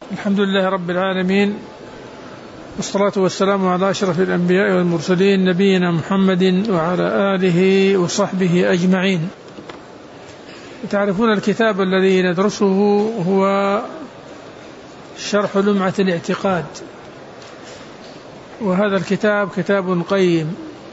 الحمد لله رب العالمين، والصلاة والسلام على أشرف الأنبياء والمرسلين، نبينا محمد وعلى آله وصحبه أجمعين. تعرفون الكتاب الذي ندرسه هو شرح لمعة الاعتقاد، وهذا الكتاب كتاب قيم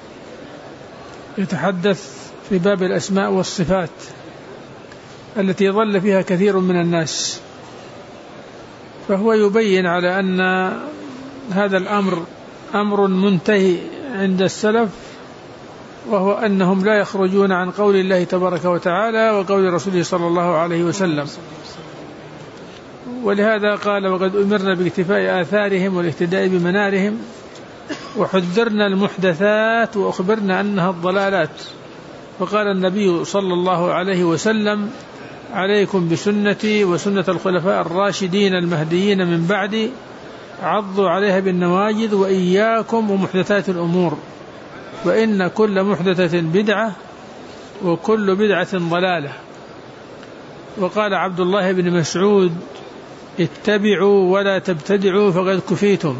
يتحدث في باب الأسماء والصفات التي ضل فيها كثير من الناس، فهو يبين على أن هذا الأمر أمر منتهي عند السلف، وهو أنهم لا يخرجون عن قول الله تبارك وتعالى وقول رسوله صلى الله عليه وسلم. ولهذا قال: وقد أمرنا باكتفاء آثارهم والاهتداء بمنارهم، وحذرنا المحدثات وأخبرنا أنها الضلالات. فقال النبي صلى الله عليه وسلم: عليكم بسنتي وسنة الخلفاء الراشدين المهديين من بعدي، عضوا عليها بالنواجذ، وإياكم ومحدثات الأمور، وإن كل محدثة بدعة وكل بدعة ضلالة. وقال عبد الله بن مسعود: اتبعوا ولا تبتدعوا فقد كفيتم.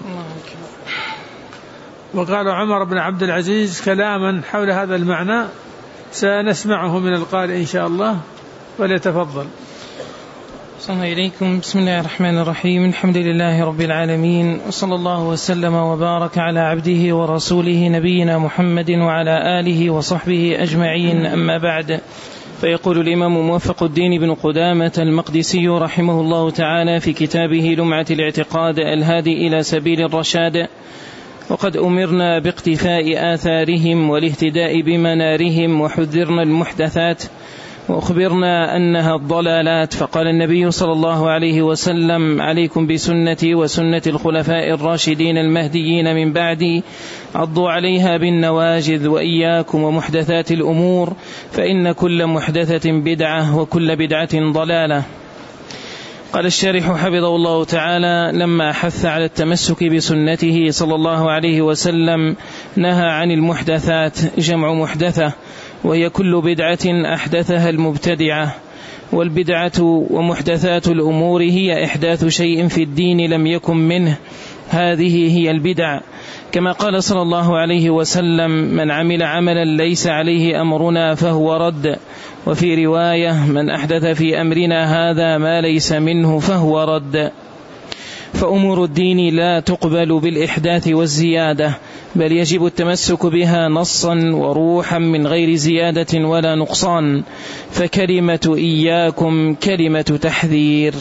وقال عمر بن عبد العزيز كلاما حول هذا المعنى سنسمعه من القارئ إن شاء الله، فليتفضل. السلام عليكم. بسم الله الرحمن الرحيم. الحمد لله رب العالمين، وصلى الله وسلم وبارك على عبده ورسوله نبينا محمد وعلى آله وصحبه أجمعين، أما بعد. فيقول الإمام موفق الدين بن قدامة المقدسي رحمه الله تعالى في كتابه لمعة الاعتقاد الهادي إلى سبيل الرشاد: وقد أمرنا باقتفاء آثارهم والاهتداء بمنارهم، وحذرنا المحدثات وأخبرنا أنها الضلالات. فقال النبي صلى الله عليه وسلم: عليكم بسنتي وسنة الخلفاء الراشدين المهديين من بعدي، عضوا عليها بالنواجذ، وإياكم ومحدثات الأمور، فإن كل محدثة بدعة وكل بدعة ضلالة. قال الشارح حفظه الله تعالى: لما حث على التمسك بسنته صلى الله عليه وسلم نهى عن المحدثات، جمع محدثة، وهي كل بدعة أحدثها المبتدعة. والبدعة ومحدثات الأمور هي إحداث شيء في الدين لم يكن منه، هذه هي البدع. كما قال صلى الله عليه وسلم: من عمل عملا ليس عليه أمرنا فهو رد. وفي رواية: من أحدث في أمرنا هذا ما ليس منه فهو رد. فأمور الدين لا تقبل بالإحداث والزيادة، بل يجب التمسك بها نصا وروحا من غير زيادة ولا نقصان. فكلمة إياكم كلمة تحذير.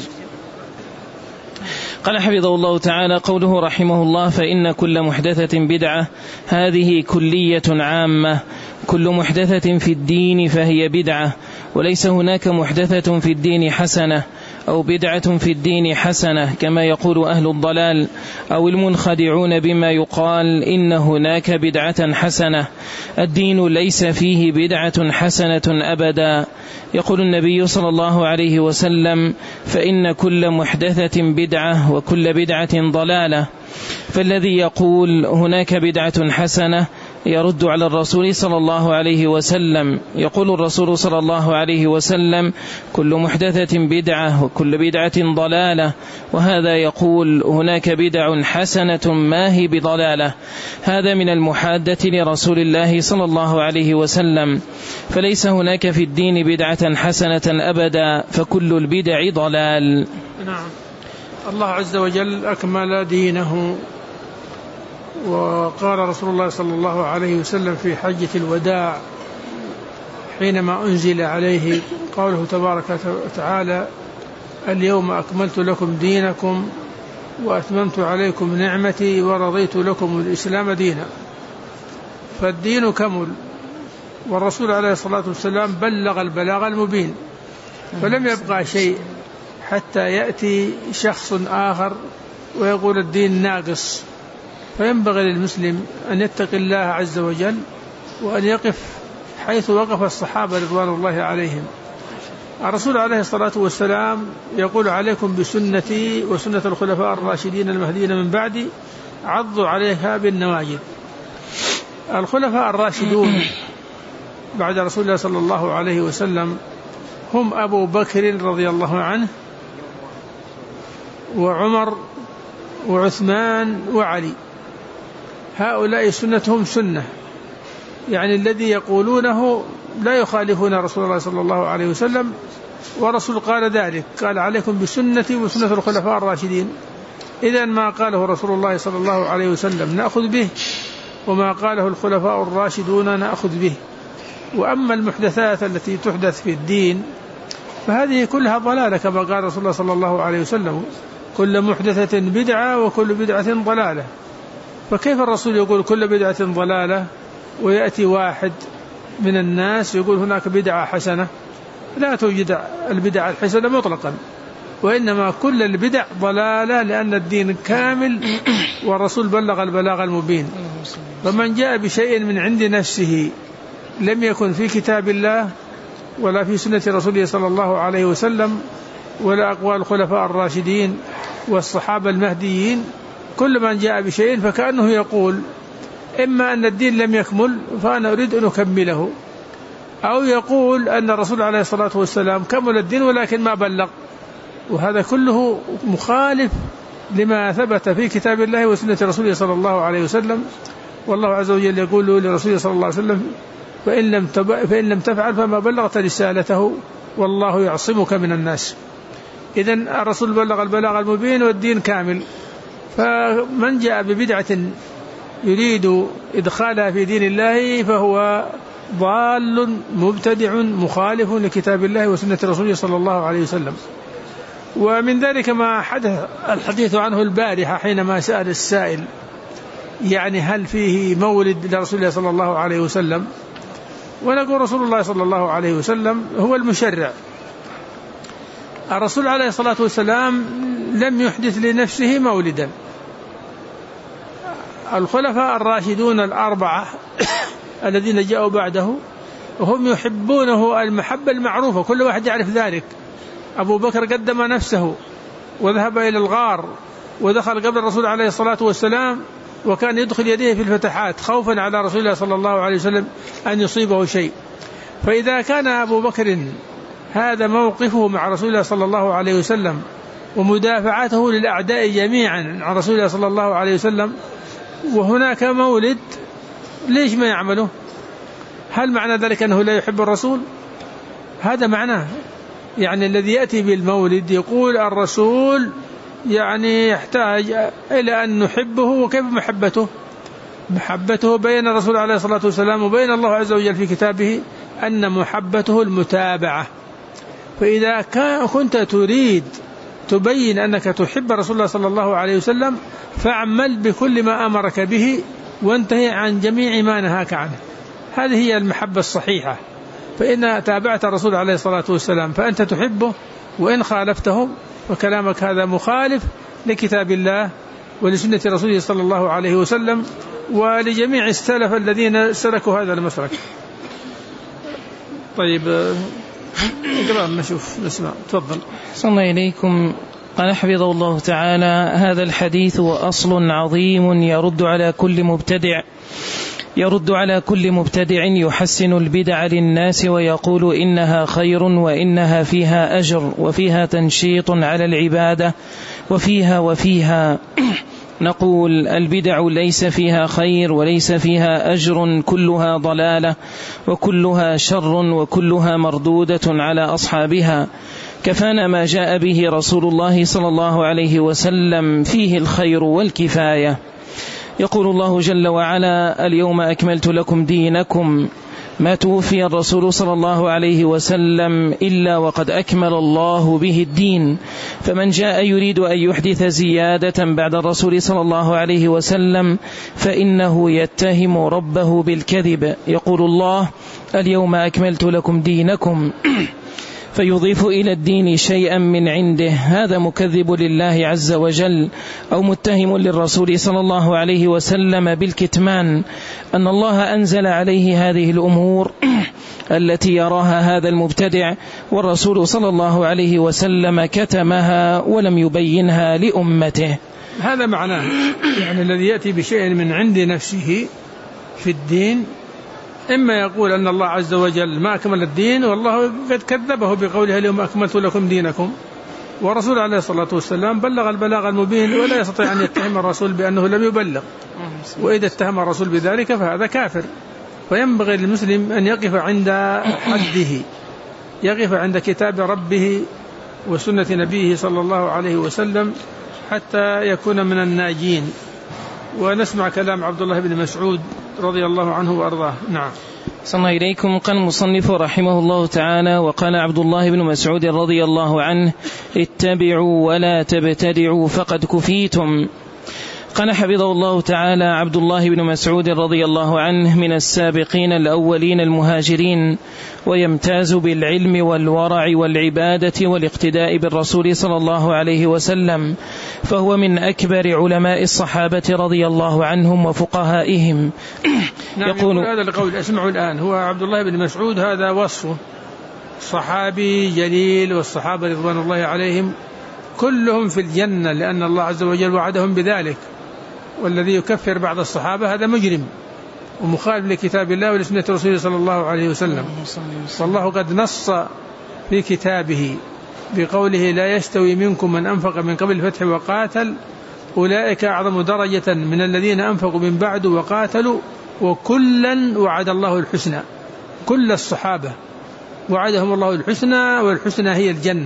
قال حفظه الله تعالى: قوله رحمه الله: فإن كل محدثة بدعة، هذه كلية عامة، كل محدثة في الدين فهي بدعة، وليس هناك محدثة في الدين حسنة أو بدعة في الدين حسنة كما يقول أهل الضلال أو المنخدعون بما يقال إن هناك بدعة حسنة. الدين ليس فيه بدعة حسنة أبدا. يقول النبي صلى الله عليه وسلم: فإن كل محدثة بدعة وكل بدعة ضلالة. فالذي يقول هناك بدعة حسنة يرد على الرسول صلى الله عليه وسلم. يقول الرسول صلى الله عليه وسلم: كل محدثة بدعة وكل بدعة ضلالة. وهذا يقول هناك بدع حسنة ما هي بضلالة. هذا من المحادة لرسول الله صلى الله عليه وسلم. فليس هناك في الدين بدعة حسنة أبدا، فكل البدع ضلال. نعم. الله عز وجل أكمل دينه، وقال رسول الله صلى الله عليه وسلم في حجة الوداع حينما أنزل عليه قوله تبارك وتعالى: اليوم أكملت لكم دينكم وأتممت عليكم نعمتي ورضيت لكم الإسلام دينا. فالدين كمل، والرسول عليه الصلاة والسلام بلغ البلاغ المبين، فلم يبقى شيء حتى يأتي شخص آخر ويقول الدين ناقص. فينبغي للمسلم أن يتقي الله عز وجل وأن يقف حيث وقف الصحابة رضوان الله عليهم. الرسول عليه الصلاة والسلام يقول: عليكم بسنتي وسنة الخلفاء الراشدين المهديين من بعدي، عضوا عليها بالنواجذ. الخلفاء الراشدون بعد رسول الله صلى الله عليه وسلم هم أبو بكر رضي الله عنه، وعمر وعثمان وعلي، هؤلاء سنتهم سنة، يعني الذي يقولونه لا يخالفون رسول الله صلى الله عليه وسلم، ورسول قال ذلك، قال عليكم بسنتي وسنة الخلفاء الراشدين. إذن ما قاله رسول الله صلى الله عليه وسلم نأخذ به، وما قاله الخلفاء الراشدون نأخذ به. وأما المحدثات التي تحدث في الدين فهذه كلها ضلالة، كما قال رسول الله صلى الله عليه وسلم كل محدثة بدعة وكل بدعة ضلالة. فكيف الرسول يقول كل بدعة ضلالة ويأتي واحد من الناس يقول هناك بدعة حسنة؟ لا توجد البدعة الحسنة مطلقا، وإنما كل البدع ضلالة، لأن الدين كامل والرسول بلغ البلاغ المبين. فمن جاء بشيء من عند نفسه لم يكن في كتاب الله ولا في سنة رسوله صلى الله عليه وسلم ولا أقوال الخلفاء الراشدين والصحابة المهديين، كل من جاء بشيء فكأنه يقول إما أن الدين لم يكمل فأنا أريد أن أكمله، أو يقول أن الرسول عليه الصلاة والسلام كمل الدين ولكن ما بلغ. وهذا كله مخالف لما ثبت في كتاب الله وسنة رسوله صلى الله عليه وسلم. والله عز وجل يقول لرسوله صلى الله عليه وسلم فإن لم تفعل فما بلغت رسالته والله يعصمك من الناس. إذن الرسول بلغ البلاغ المبين والدين كامل. فمن جاء ببدعة يريد إدخالها في دين الله فهو ضال مبتدع مخالف لكتاب الله وسنة رسوله صلى الله عليه وسلم. ومن ذلك ما حدث الحديث عنه البارحة حينما سأل السائل يعني هل فيه مولد لرسول الله صلى الله عليه وسلم، ونقول رسول الله صلى الله عليه وسلم هو المشرع. الرسول عليه الصلاة والسلام لم يحدث لنفسه مولدا. الخلفاء الراشدون الأربعة الذين جاءوا بعده هم يحبونه المحبة المعروفة، كل واحد يعرف ذلك. أبو بكر قدم نفسه وذهب إلى الغار ودخل قبل الرسول عليه الصلاة والسلام، وكان يدخل يديه في الفتحات خوفا على رسول الله صلى الله عليه وسلم أن يصيبه شيء. فإذا كان أبو بكر هذا موقفه مع رسول الله صلى الله عليه وسلم ومدافعته للأعداء جميعا عن رسول الله صلى الله عليه وسلم، وهناك مولد ليش ما يعمله؟ هل معنى ذلك أنه لا يحب الرسول؟ هذا معناه، يعني الذي يأتي بالمولد يقول الرسول يعني يحتاج إلى أن نحبه. وكيف محبته بين الرسول عليه الصلاة والسلام وبين الله عز وجل في كتابه أن محبته المتابعة. فإذا كنت تريد تبين أنك تحب رسول الله صلى الله عليه وسلم فاعمل بكل ما أمرك به وانتهي عن جميع ما نهاك عنه. هذه هي المحبة الصحيحة. فإن تابعت الرسول عليه الصلاة والسلام فأنت تحبه، وإن خالفته وكلامك هذا مخالف لكتاب الله ولسنة رسوله صلى الله عليه وسلم ولجميع السلف الذين سلكوا هذا المسلك. طيب اقرأ نشوف نسمع. تفضل. صلى إليكم. قال حفظه الله تعالى: هذا الحديث أصل عظيم يرد على كل مبتدع يحسن البدع للناس ويقول إنها خير وإنها فيها أجر وفيها تنشيط على العبادة وفيها نقول البدع ليس فيها خير وليس فيها أجر، كلها ضلالة وكلها شر وكلها مردودة على أصحابها. كفانا ما جاء به رسول الله صلى الله عليه وسلم فيه الخير والكفاية. يقول الله جل وعلا: اليوم أكملت لكم دينكم. ما توفي الرسول صلى الله عليه وسلم إلا وقد أكمل الله به الدين، فمن جاء يريد أن يحدث زيادة بعد الرسول صلى الله عليه وسلم فإنه يتهم ربه بالكذب. يقول الله: اليوم أكملت لكم دينكم فيضيف إلى الدين شيئا من عنده، هذا مكذب لله عز وجل أو متهم للرسول صلى الله عليه وسلم بالكتمان، أن الله أنزل عليه هذه الأمور التي يراها هذا المبتدع، والرسول صلى الله عليه وسلم كتمها ولم يبينها لأمته. هذا معناه، يعني الذي يأتي بشيء من عند نفسه في الدين إما يقول أن الله عز وجل ما أكمل الدين والله قد كذبه بقوله اليوم أكملت لكم دينكم، ورسول عليه الصلاة والسلام بلغ البلاغ المبين، ولا يستطيع أن يتهم الرسول بأنه لم يبلغ، وإذا اتهم الرسول بذلك فهذا كافر. فينبغي للمسلم أن يقف عند حده، يقف عند كتاب ربه وسنة نبيه صلى الله عليه وسلم حتى يكون من الناجين. ونسمع كلام عبد الله بن مسعود رضي الله عنه وأرضاه. نعم. صلى إليكم. قال المصنف رحمه الله تعالى: وقال عبد الله بن مسعود رضي الله عنه: اتبعوا ولا تبتدعوا فقد كفيتم. قال حفظه الله تعالى: عبد الله بن مسعود رضي الله عنه من السابقين الأولين المهاجرين، ويمتاز بالعلم والورع والعبادة والاقتداء بالرسول صلى الله عليه وسلم، فهو من أكبر علماء الصحابة رضي الله عنهم وفقهائهم. يقول هذا القول اسمعوا الآن. هو عبد الله بن مسعود هذا وصفه، صحابي جليل، والصحابة رضوان الله عليهم كلهم في الجنة، لأن الله عز وجل وعدهم بذلك. والذي يكفر بعض الصحابة هذا مجرم ومخالف لكتاب الله ولسنة رسوله صلى الله عليه وسلم. والله قد نص في كتابه بقوله: لا يستوي منكم من أنفق من قبل الفتح وقاتل أولئك أعظم درجة من الذين أنفقوا من بعد وقاتلوا وكلا وعد الله الحسنى. كل الصحابة وعدهم الله الحسنى، والحسنى هي الجنة.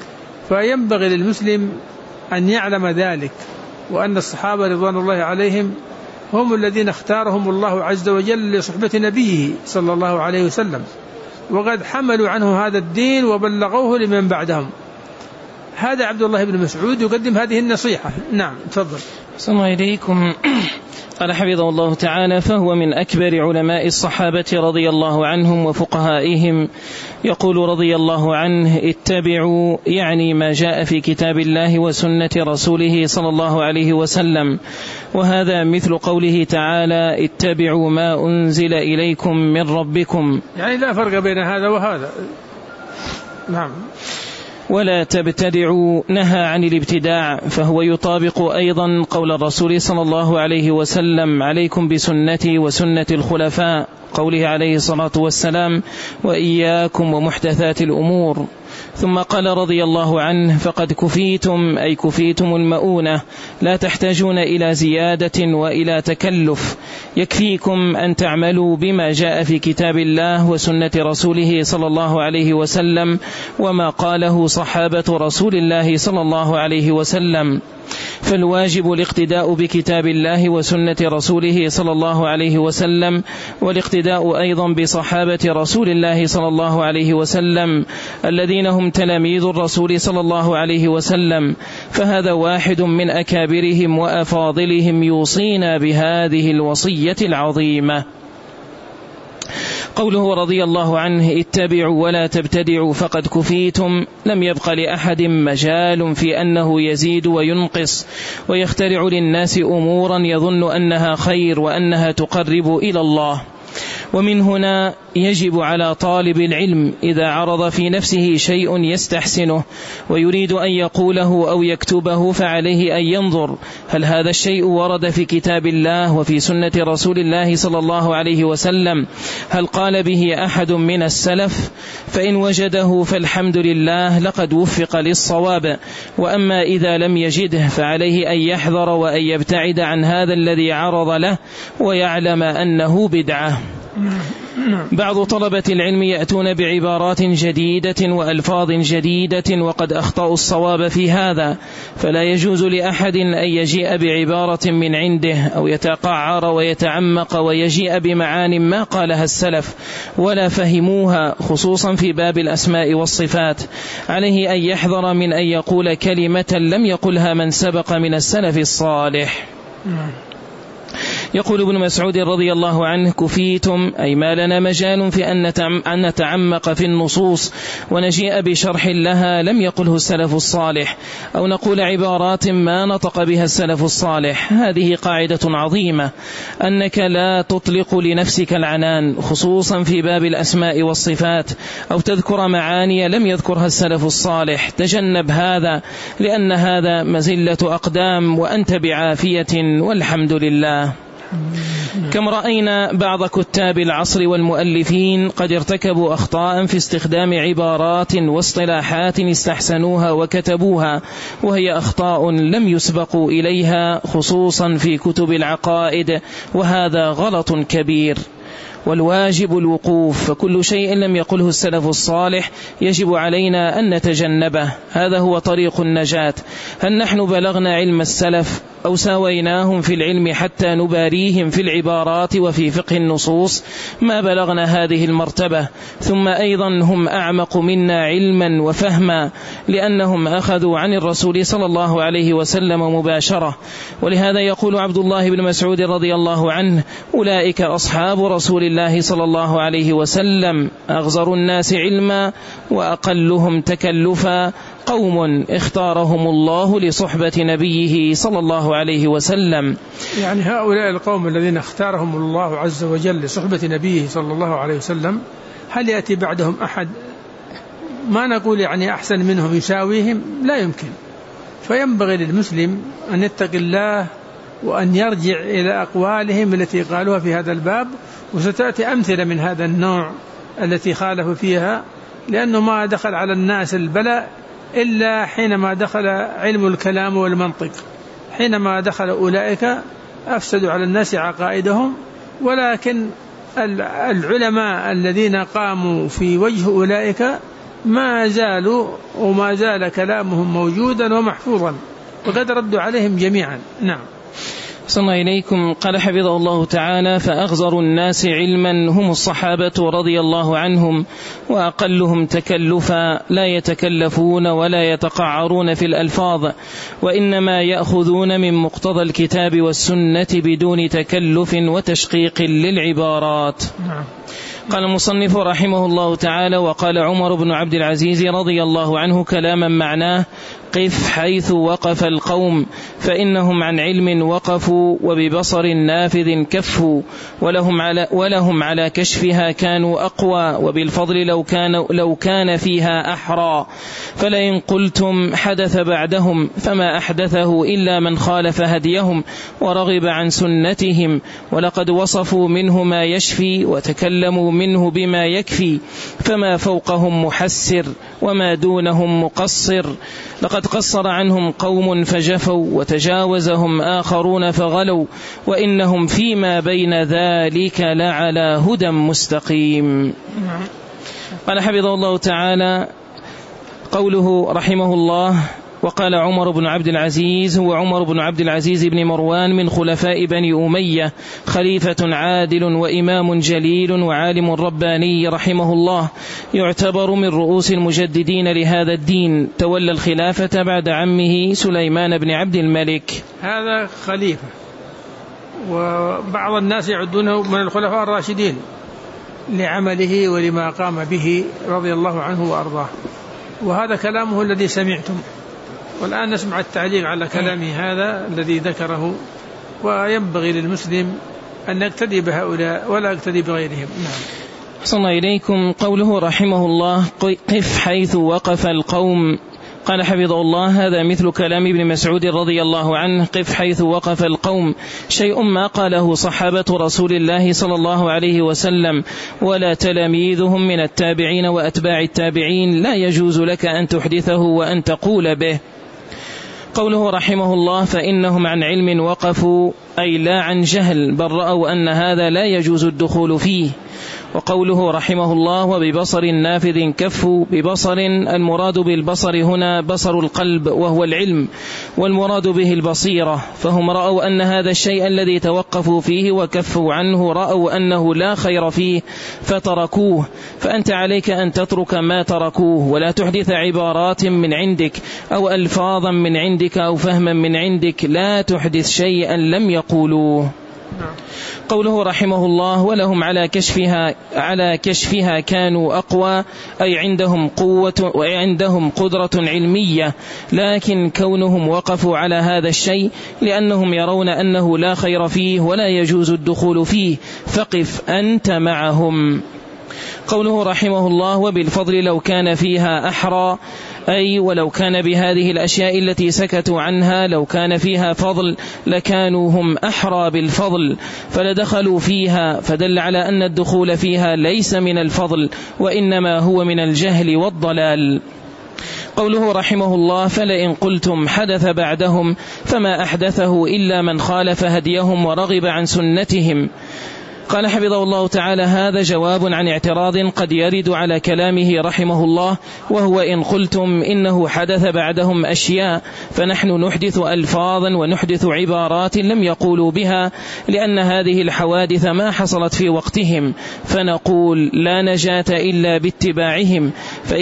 فينبغي للمسلم أن يعلم ذلك، وأن الصحابة رضوان الله عليهم هم الذين اختارهم الله عز وجل لصحبة نبيه صلى الله عليه وسلم، وقد حملوا عنه هذا الدين وبلغوه لمن بعدهم. هذا عبد الله بن مسعود يقدم هذه النصيحة. نعم تفضل. السلام عليكم. قال حفظه الله تعالى: فهو من أكبر علماء الصحابة رضي الله عنهم وفقهائهم. يقول رضي الله عنه: اتبعوا، يعني ما جاء في كتاب الله وسنة رسوله صلى الله عليه وسلم، وهذا مثل قوله تعالى: اتبعوا ما أنزل إليكم من ربكم، يعني لا فرق بين هذا وهذا. نعم. ولا تبتدعوا، نهى عن الابتداع، فهو يطابق أيضا قول الرسول صلى الله عليه وسلم: عليكم بسنتي وسنة الخلفاء، قوله عليه الصلاة والسلام: وإياكم ومحدثات الأمور. ثم قال رضي الله عنه: فقد كفيتم، أي كفيتم المؤونة، لا تحتاجون إلى زيادة وإلى تكلف، يكفيكم أن تعملوا بما جاء في كتاب الله وسنة رسوله صلى الله عليه وسلم، وما قاله صحابة رسول الله صلى الله عليه وسلم. فالواجب الاقتداء بكتاب الله وسنة رسوله صلى الله عليه وسلم، والاقتداء أيضا بصحابة رسول الله صلى الله عليه وسلم الذين هم تلاميذ الرسول صلى الله عليه وسلم، فهذا واحد من أكابرهم وأفاضلهم يوصينا بهذه الوصية العظيمة. قوله رضي الله عنه: اتبعوا ولا تبتدعوا فقد كفيتم، لم يبق لأحد مجال في أنه يزيد وينقص ويخترع للناس أمورا يظن أنها خير وأنها تقرب إلى الله. ومن هنا يجب على طالب العلم إذا عرض في نفسه شيء يستحسنه ويريد أن يقوله أو يكتبه، فعليه أن ينظر هل هذا الشيء ورد في كتاب الله وفي سنة رسول الله صلى الله عليه وسلم، هل قال به أحد من السلف، فإن وجده فالحمد لله لقد وفق للصواب. وأما إذا لم يجده فعليه أن يحذر وأن يبتعد عن هذا الذي عرض له ويعلم أنه بدعة. بعض طلبة العلم يأتون بعبارات جديدة وألفاظ جديدة وقد أخطأوا الصواب في هذا، فلا يجوز لأحد أن يجيء بعبارة من عنده أو يتقعر ويتعمق ويجيء بمعان ما قالها السلف ولا فهموها، خصوصا في باب الأسماء والصفات. عليه أن يحذر من أن يقول كلمة لم يقلها من سبق من السلف الصالح. يقول ابن مسعود رضي الله عنه: كفيتم، أي ما لنا مجال في أن نتعمق في النصوص ونجيء بشرح لها لم يقله السلف الصالح، أو نقول عبارات ما نطق بها السلف الصالح. هذه قاعدة عظيمة، أنك لا تطلق لنفسك العنان، خصوصا في باب الأسماء والصفات، أو تذكر معاني لم يذكرها السلف الصالح. تجنب هذا، لأن هذا مزلة أقدام، وأنت بعافية والحمد لله. كم رأينا بعض كتاب العصر والمؤلفين قد ارتكبوا أخطاء في استخدام عبارات واصطلاحات استحسنوها وكتبوها، وهي أخطاء لم يسبقوا إليها خصوصا في كتب العقائد، وهذا غلط كبير. والواجب الوقوف، فكل شيء لم يقله السلف الصالح يجب علينا أن نتجنبه، هذا هو طريق النجاة. هل نحن بلغنا علم السلف أو ساويناهم في العلم حتى نباريهم في العبارات وفي فقه النصوص؟ ما بلغنا هذه المرتبة. ثم أيضا هم أعمق منا علما وفهما، لأنهم أخذوا عن الرسول صلى الله عليه وسلم مباشرة. ولهذا يقول عبد الله بن مسعود رضي الله عنه: أولئك أصحاب رسول الله صلى الله عليه وسلم، أغزر الناس علما وأقلهم تكلفا، قوم اختارهم الله لصحبة نبيه صلى الله عليه وسلم. يعني هؤلاء القوم الذين اختارهم الله عز وجل لصحبة نبيه صلى الله عليه وسلم، هل يأتي بعدهم أحد ما نقول يعني أحسن منهم يساويهم؟ لا يمكن. فينبغي للمسلم أن يتقي الله وأن يرجع إلى أقوالهم التي قالوها في هذا الباب، وستأتي أمثلة من هذا النوع التي خالفوا فيها، لأنه ما دخل على الناس البلاء إلا حينما دخل علم الكلام والمنطق. حينما دخل أولئك أفسدوا على الناس عقائدهم. ولكن العلماء الذين قاموا في وجه أولئك ما زالوا وما زال كلامهم موجودا ومحفوظا، وقد ردوا عليهم جميعا. نعم. صلى إليكم. قال حفظه الله تعالى: فأغزر الناس علما هم الصحابة رضي الله عنهم، وأقلهم تكلفا، لا يتكلفون ولا يتقعرون في الألفاظ، وإنما يأخذون من مقتضى الكتاب والسنة بدون تكلف وتشقيق للعبارات. قال المصنف رحمه الله تعالى: وقال عمر بن عبد العزيز رضي الله عنه كلاما معناه: قف حيث وقف القوم، فإنهم عن علم وقفوا وببصر نافذ كفوا، ولهم على كشفها كانوا أقوى، وبالفضل لو كان فيها أحرى. فلئن قلتم حدث بعدهم فما أحدثه إلا من خالف هديهم ورغب عن سنتهم، ولقد وصفوا منه ما يشفي وتكلموا منه بما يكفي، فما فوقهم محسر وما دونهم مقصر. لقد قصر عنهم قوم فجفوا، وتجاوزهم آخرون فغلوا، وإنهم فيما بين ذلك لعلى هدى مستقيم. قال حفظه الله تعالى: قوله رحمه الله: وقال عمر بن عبد العزيز، هو عمر بن عبد العزيز بن مروان من خلفاء بني أمية، خليفة عادل وإمام جليل وعالم رباني رحمه الله، يعتبر من رؤوس المجددين لهذا الدين، تولى الخلافة بعد عمه سليمان بن عبد الملك. هذا خليفة، وبعض الناس يعدونه من الخلفاء الراشدين لعمله ولما قام به رضي الله عنه وأرضاه. وهذا كلامه الذي سمعتم، والآن نسمع التعليق على كلامه هذا الذي ذكره. وينبغي للمسلم أن يقتدي بهؤلاء ولا يقتدي بغيرهم. نعم. صلى إليكم. قوله رحمه الله: قف حيث وقف القوم. قال حفظه الله: هذا مثل كلام ابن مسعود رضي الله عنه: قف حيث وقف القوم، شيء ما قاله صحابة رسول الله صلى الله عليه وسلم ولا تلاميذهم من التابعين وأتباع التابعين، لا يجوز لك أن تحدثه وأن تقول به. قوله رحمه الله: فإنهم عن علم وقفوا، أي لا عن جهل، بل رأوا أن هذا لا يجوز الدخول فيه. وقوله رحمه الله: وببصر نافذ كفوا، ببصر المراد بالبصر هنا بصر القلب وهو العلم، والمراد به البصيرة، فهم رأوا أن هذا الشيء الذي توقفوا فيه وكفوا عنه رأوا أنه لا خير فيه فتركوه. فأنت عليك أن تترك ما تركوه، ولا تحدث عبارات من عندك أو ألفاظا من عندك أو فهما من عندك، لا تحدث شيئا لم يقولوه. قوله رحمه الله: ولهم على كشفها كانوا أقوى، أي عندهم قوة وعندهم قدرة علمية، لكن كونهم وقفوا على هذا الشيء لأنهم يرون أنه لا خير فيه ولا يجوز الدخول فيه، فقف أنت معهم. قوله رحمه الله: وبالفضل لو كان فيها أحرى، أي ولو كان بهذه الأشياء التي سكتوا عنها لو كان فيها فضل لكانوا هم أحرى بالفضل فلدخلوا فيها، فدل على أن الدخول فيها ليس من الفضل وإنما هو من الجهل والضلال. قوله رحمه الله: فلئن قلتم حدث بعدهم فما أحدثه إلا من خالف هديهم ورغب عن سنتهم. قال حفظه الله تعالى: هذا جواب عن اعتراض قد يرد على كلامه رحمه الله، وهو إن قلتم إنه حدث بعدهم أشياء فنحن نحدث ألفاظا ونحدث عبارات لم يقولوا بها، لأن هذه الحوادث ما حصلت في وقتهم، فنقول لا نجاة إلا باتباعهم.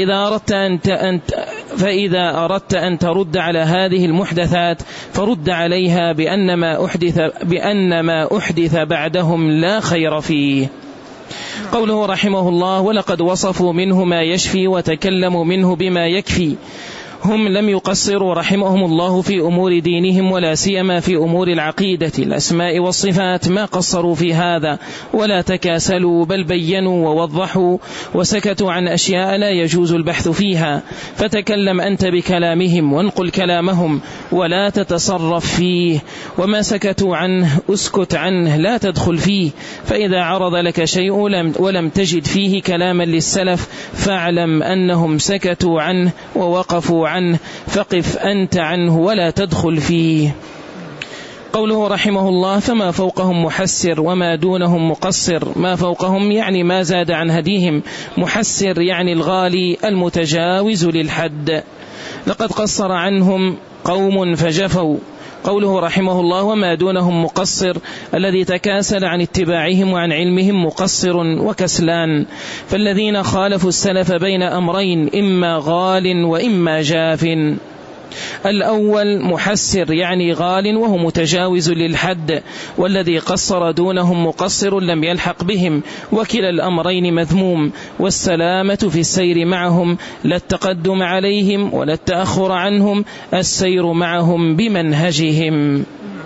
فإذا أردت أن ترد على هذه المحدثات فرد عليها بأن ما أحدث بعدهم لا خير فيه. قوله رحمه الله: ولقد وصفوا منه ما يشفي وتكلموا منه بما يكفي. هم لم يقصروا رحمهم الله في أمور دينهم ولا سيما في أمور العقيدة الأسماء والصفات، ما قصروا في هذا ولا تكاسلوا، بل بينوا ووضحوا وسكتوا عن أشياء لا يجوز البحث فيها. فتكلم أنت بكلامهم وانقل كلامهم ولا تتصرف فيه، وما سكتوا عنه اسكت عنه لا تدخل فيه. فإذا عرض لك شيء ولم تجد فيه كلاما للسلف فاعلم أنهم سكتوا عنه ووقفوا عنه، فقف أنت عنه ولا تدخل فيه. قوله رحمه الله: فما فوقهم محسر وما دونهم مقصر. ما فوقهم يعني ما زاد عن هديهم، محسر يعني الغالي المتجاوز للحد. لقد قصر عنهم قوم فجفوا. قوله رحمه الله: وما دونهم مقصر، الذي تكاسل عن اتباعهم وعن علمهم مقصر وكسلان. فالذين خالفوا السلف بين أمرين، إما غال وإما جاف. الأول محسر يعني غال وهو متجاوز للحد، والذي قصر دونهم مقصر لم يلحق بهم، وكلا الأمرين مذموم. والسلامة في السير معهم، لا التقدم عليهم ولا التأخر عنهم، السير معهم بمنهجهم.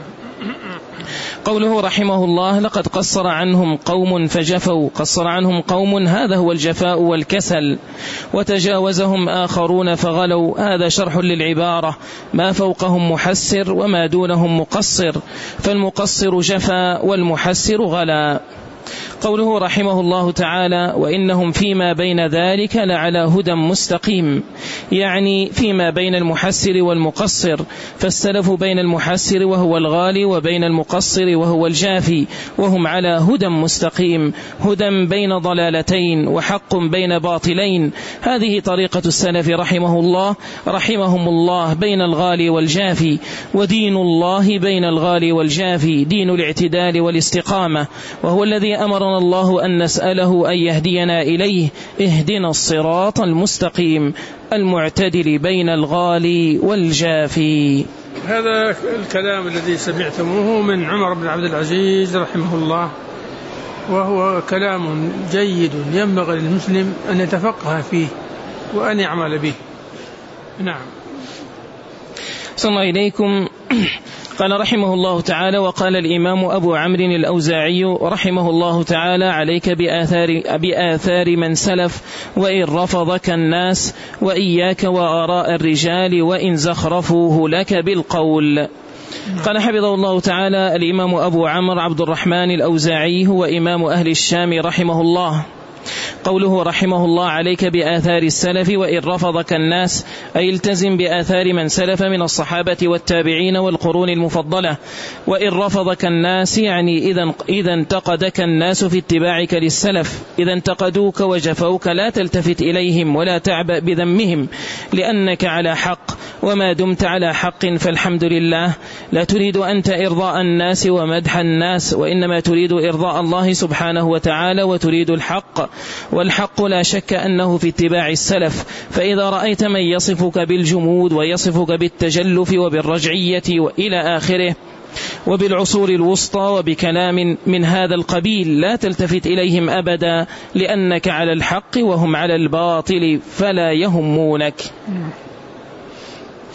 قوله رحمه الله: لقد قصر عنهم قوم فجفوا. قصر عنهم قوم، هذا هو الجفاء والكسل، وتجاوزهم آخرون فغلوا، هذا شرح للعبارة: ما فوقهم محسر وما دونهم مقصر، فالمقصر جفا والمحسر غلا. قوله رحمه الله تعالى: وإنهم فيما بين ذلك لعلى هدى مستقيم، يعني فيما بين المحسر والمقصر، فالسلف بين المحسر وهو الغالي وبين المقصر وهو الجافي، وهم على هدى مستقيم، هدى بين ضلالتين وحق بين باطلين. هذه طريقة السلف رحمهم الله بين الغالي والجافي، ودين الله بين الغالي والجافي دين الاعتدال والاستقامة، وهو الذي أمرنا الله أن نسأله أن يهدينا إليه: اهدنا الصراط المستقيم المعتدل بين الغالي والجافي. هذا الكلام الذي سمعتموه من عمر بن عبد العزيز رحمه الله، وهو كلام جيد ينبغي للمسلم أن يتفقه فيه وأن يعمل به. نعم. صلى الله إليكم. قال رحمه الله تعالى: وقال الإمام أبو عمرو الأوزاعي رحمه الله تعالى: عليك بآثار من سلف، وإن رفضك الناس، وإياك وآراء الرجال وإن زخرفوه لك بالقول. قال حفظه الله تعالى الإمام أبو عمرو عبد الرحمن الأوزاعي هو إمام أهل الشام رحمه الله. قوله رحمه الله: عليك بآثار السلف وإن رفضك الناس، أي التزم بآثار من سلف من الصحابة والتابعين والقرون المفضلة. وإن رفضك الناس يعني إذا انتقدك الناس في اتباعك للسلف، إذا انتقدوك وجفوك لا تلتفت إليهم ولا تعبأ بذمهم، لأنك على حق، وما دمت على حق فالحمد لله. لا تريد أنت إرضاء الناس ومدح الناس، وإنما تريد إرضاء الله سبحانه وتعالى، وتريد الحق، والحق لا شك أنه في اتباع السلف. فإذا رأيت من يصفك بالجمود ويصفك بالتجلف وبالرجعية وإلى آخره وبالعصور الوسطى وبكلام من هذا القبيل لا تلتفت إليهم أبدا، لأنك على الحق وهم على الباطل فلا يهمونك.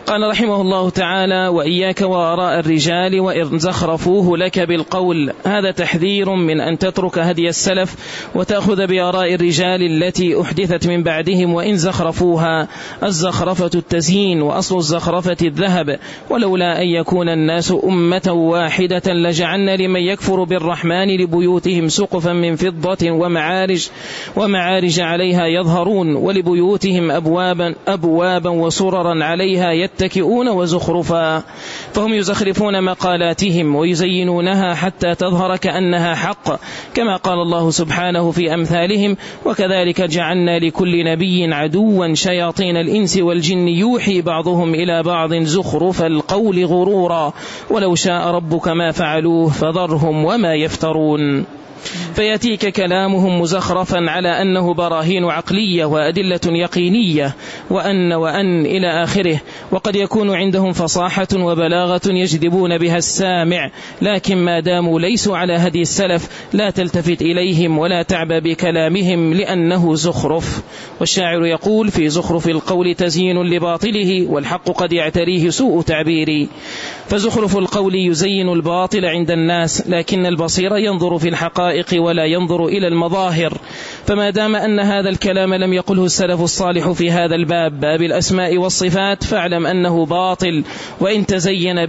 قال رحمه الله تعالى: وإياك وآراء الرجال وإن زخرفوه لك بالقول. هذا تحذير من أن تترك هدي السلف وتأخذ بآراء الرجال التي أحدثت من بعدهم وإن زخرفوها. الزخرفة التزيين، وأصل الزخرفة الذهب. ولولا أن يكون الناس أمة واحدة لجعلنا لمن يكفر بالرحمن لبيوتهم سقفا من فضة ومعارج عليها يظهرون، ولبيوتهم أبوابا وسررا عليها يتكئون وزخرفا. فهم يزخرفون مقالاتهم ويزينونها حتى تظهر كأنها حق، كما قال الله سبحانه في أمثالهم: وكذلك جعلنا لكل نبي عدوا شياطين الإنس والجن يوحي بعضهم إلى بعض زخرف القول غرورا ولو شاء ربك ما فعلوه فذرهم وما يفترون. فيأتيك كلامهم مزخرفا على أنه براهين عقلية وأدلة يقينية وأن إلى آخره، وقد يكون عندهم فصاحة وبلاغة يجذبون بها السامع، لكن ما داموا ليسوا على هدي السلف لا تلتفت إليهم ولا تعبى بكلامهم لأنه زخرف. والشاعر يقول: في زخرف القول تزيين لباطله والحق قد يعتريه سوء تعبيري. فزخرف القول يزين الباطل عند الناس، لكن البصير ينظر في الحقائق ولا ينظر إلى المظاهر. فما دام أن هذا الكلام لم يقله السلف الصالح في هذا الباب، باب الأسماء والصفات، فاعلم أنه باطل، وإن تزين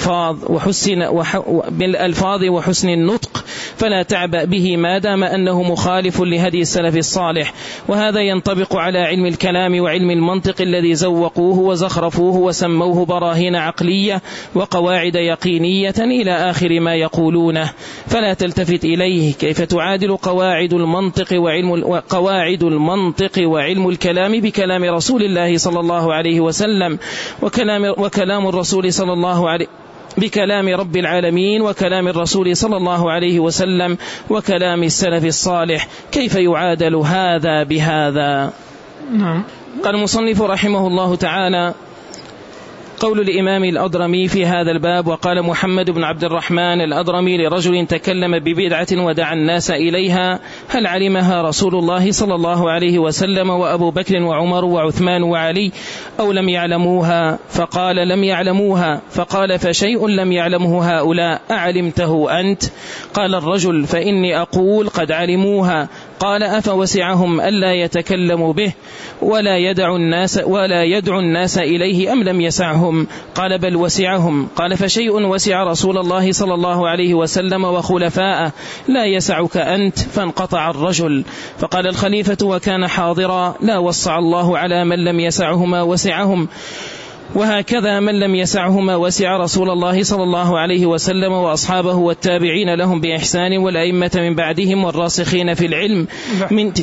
بالألفاظ وحسن النطق فلا تعبأ به ما دام أنه مخالف لهدي السلف الصالح. وهذا ينطبق على علم الكلام وعلم المنطق الذي زوقوه وزخرفوه وسموه براهين عقلية وقواعد يقينية إلى آخر ما يقولونه، فلا تلتفت إليه. كيف تعادل قواعد المنطق وعلم الكلام بكلام رسول الله صلى الله عليه وسلم وكلام الرسول صلى الله عليه بكلام رب العالمين وكلام الرسول صلى الله عليه وسلم وكلام السلف الصالح؟ كيف يعادل هذا بهذا؟ نعم. قال المصنف رحمه الله تعالى: قول الإمام الأضرمي في هذا الباب: وقال محمد بن عبد الرحمن الأضرمي لرجل تكلم ببدعة ودعا الناس إليها: هل علمها رسول الله صلى الله عليه وسلم وأبو بكر وعمر وعثمان وعلي أو لم يعلموها؟ فقال: لم يعلموها. فقال: فشيء لم يعلمه هؤلاء أعلمته أنت؟ قال الرجل: فإني أقول قد علموها. قال: أفوسعهم ألا يتكلموا به ولا يدعو الناس إليه أم لم يسعهم؟ قال: بل وسعهم. قال: فشيء وسع رسول الله صلى الله عليه وسلم وخلفاءه لا يسعك أنت؟ فانقطع الرجل. فقال الخليفة وكان حاضرا: لا وسع الله على من لم يسعهما وسعهم، وهكذا من لم يسعهما وسع رسول الله صلى الله عليه وسلم وأصحابه والتابعين لهم بإحسان والأئمة من بعدهم والراسخين في العلم من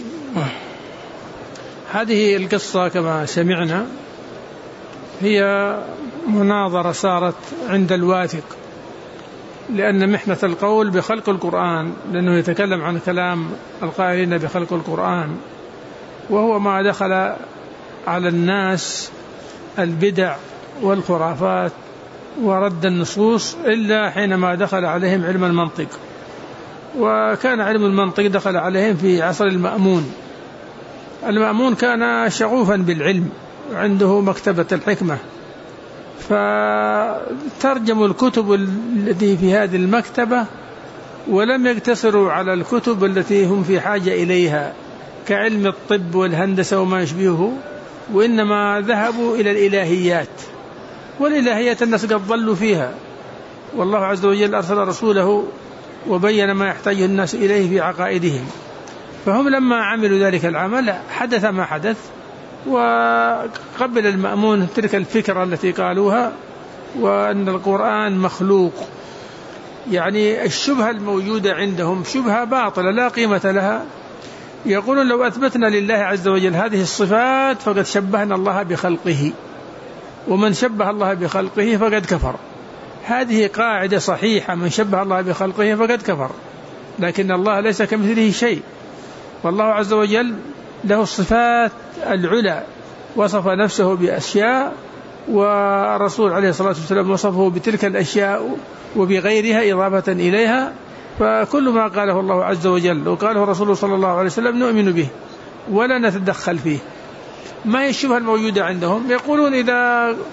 هذه القصة كما سمعنا هي مناظرة صارت عند الواثق، لأن محنة القول بخلق القرآن، لأنه يتكلم عن كلام القائلين بخلق القرآن، وهو ما دخل على الناس البدع والخرافات ورد النصوص إلا حينما دخل عليهم علم المنطق. وكان علم المنطق دخل عليهم في عصر المأمون. المأمون كان شغوفا بالعلم، عنده مكتبة الحكمة، فترجموا الكتب التي في هذه المكتبة ولم يقتصروا على الكتب التي هم في حاجة إليها كعلم الطب والهندسة وما يشبهه، وإنما ذهبوا إلى الإلهيات، والإلهيات الناس قد ضلوا فيها، والله عز وجل أرسل رسوله وبين ما يحتاجه الناس إليه في عقائدهم. فهم لما عملوا ذلك العمل حدث ما حدث، وقبل المأمون تلك الفكرة التي قالوها، وأن القرآن مخلوق. يعني الشبهة الموجودة عندهم شبهة باطلة لا قيمة لها. يقولون: لو أثبتنا لله عز وجل هذه الصفات فقد شبهنا الله بخلقه، ومن شبه الله بخلقه فقد كفر. هذه قاعدة صحيحة: من شبه الله بخلقه فقد كفر، لكن الله ليس كمثله شيء، والله عز وجل له الصفات العلى، وصف نفسه بأشياء، والرسول عليه الصلاة والسلام وصفه بتلك الأشياء وبغيرها إضافة إليها. فكل ما قاله الله عز وجل وقاله رسوله صلى الله عليه وسلم نؤمن به ولا نتدخل فيه. ما هي الشبهة الموجودة عندهم؟ يقولون: إذا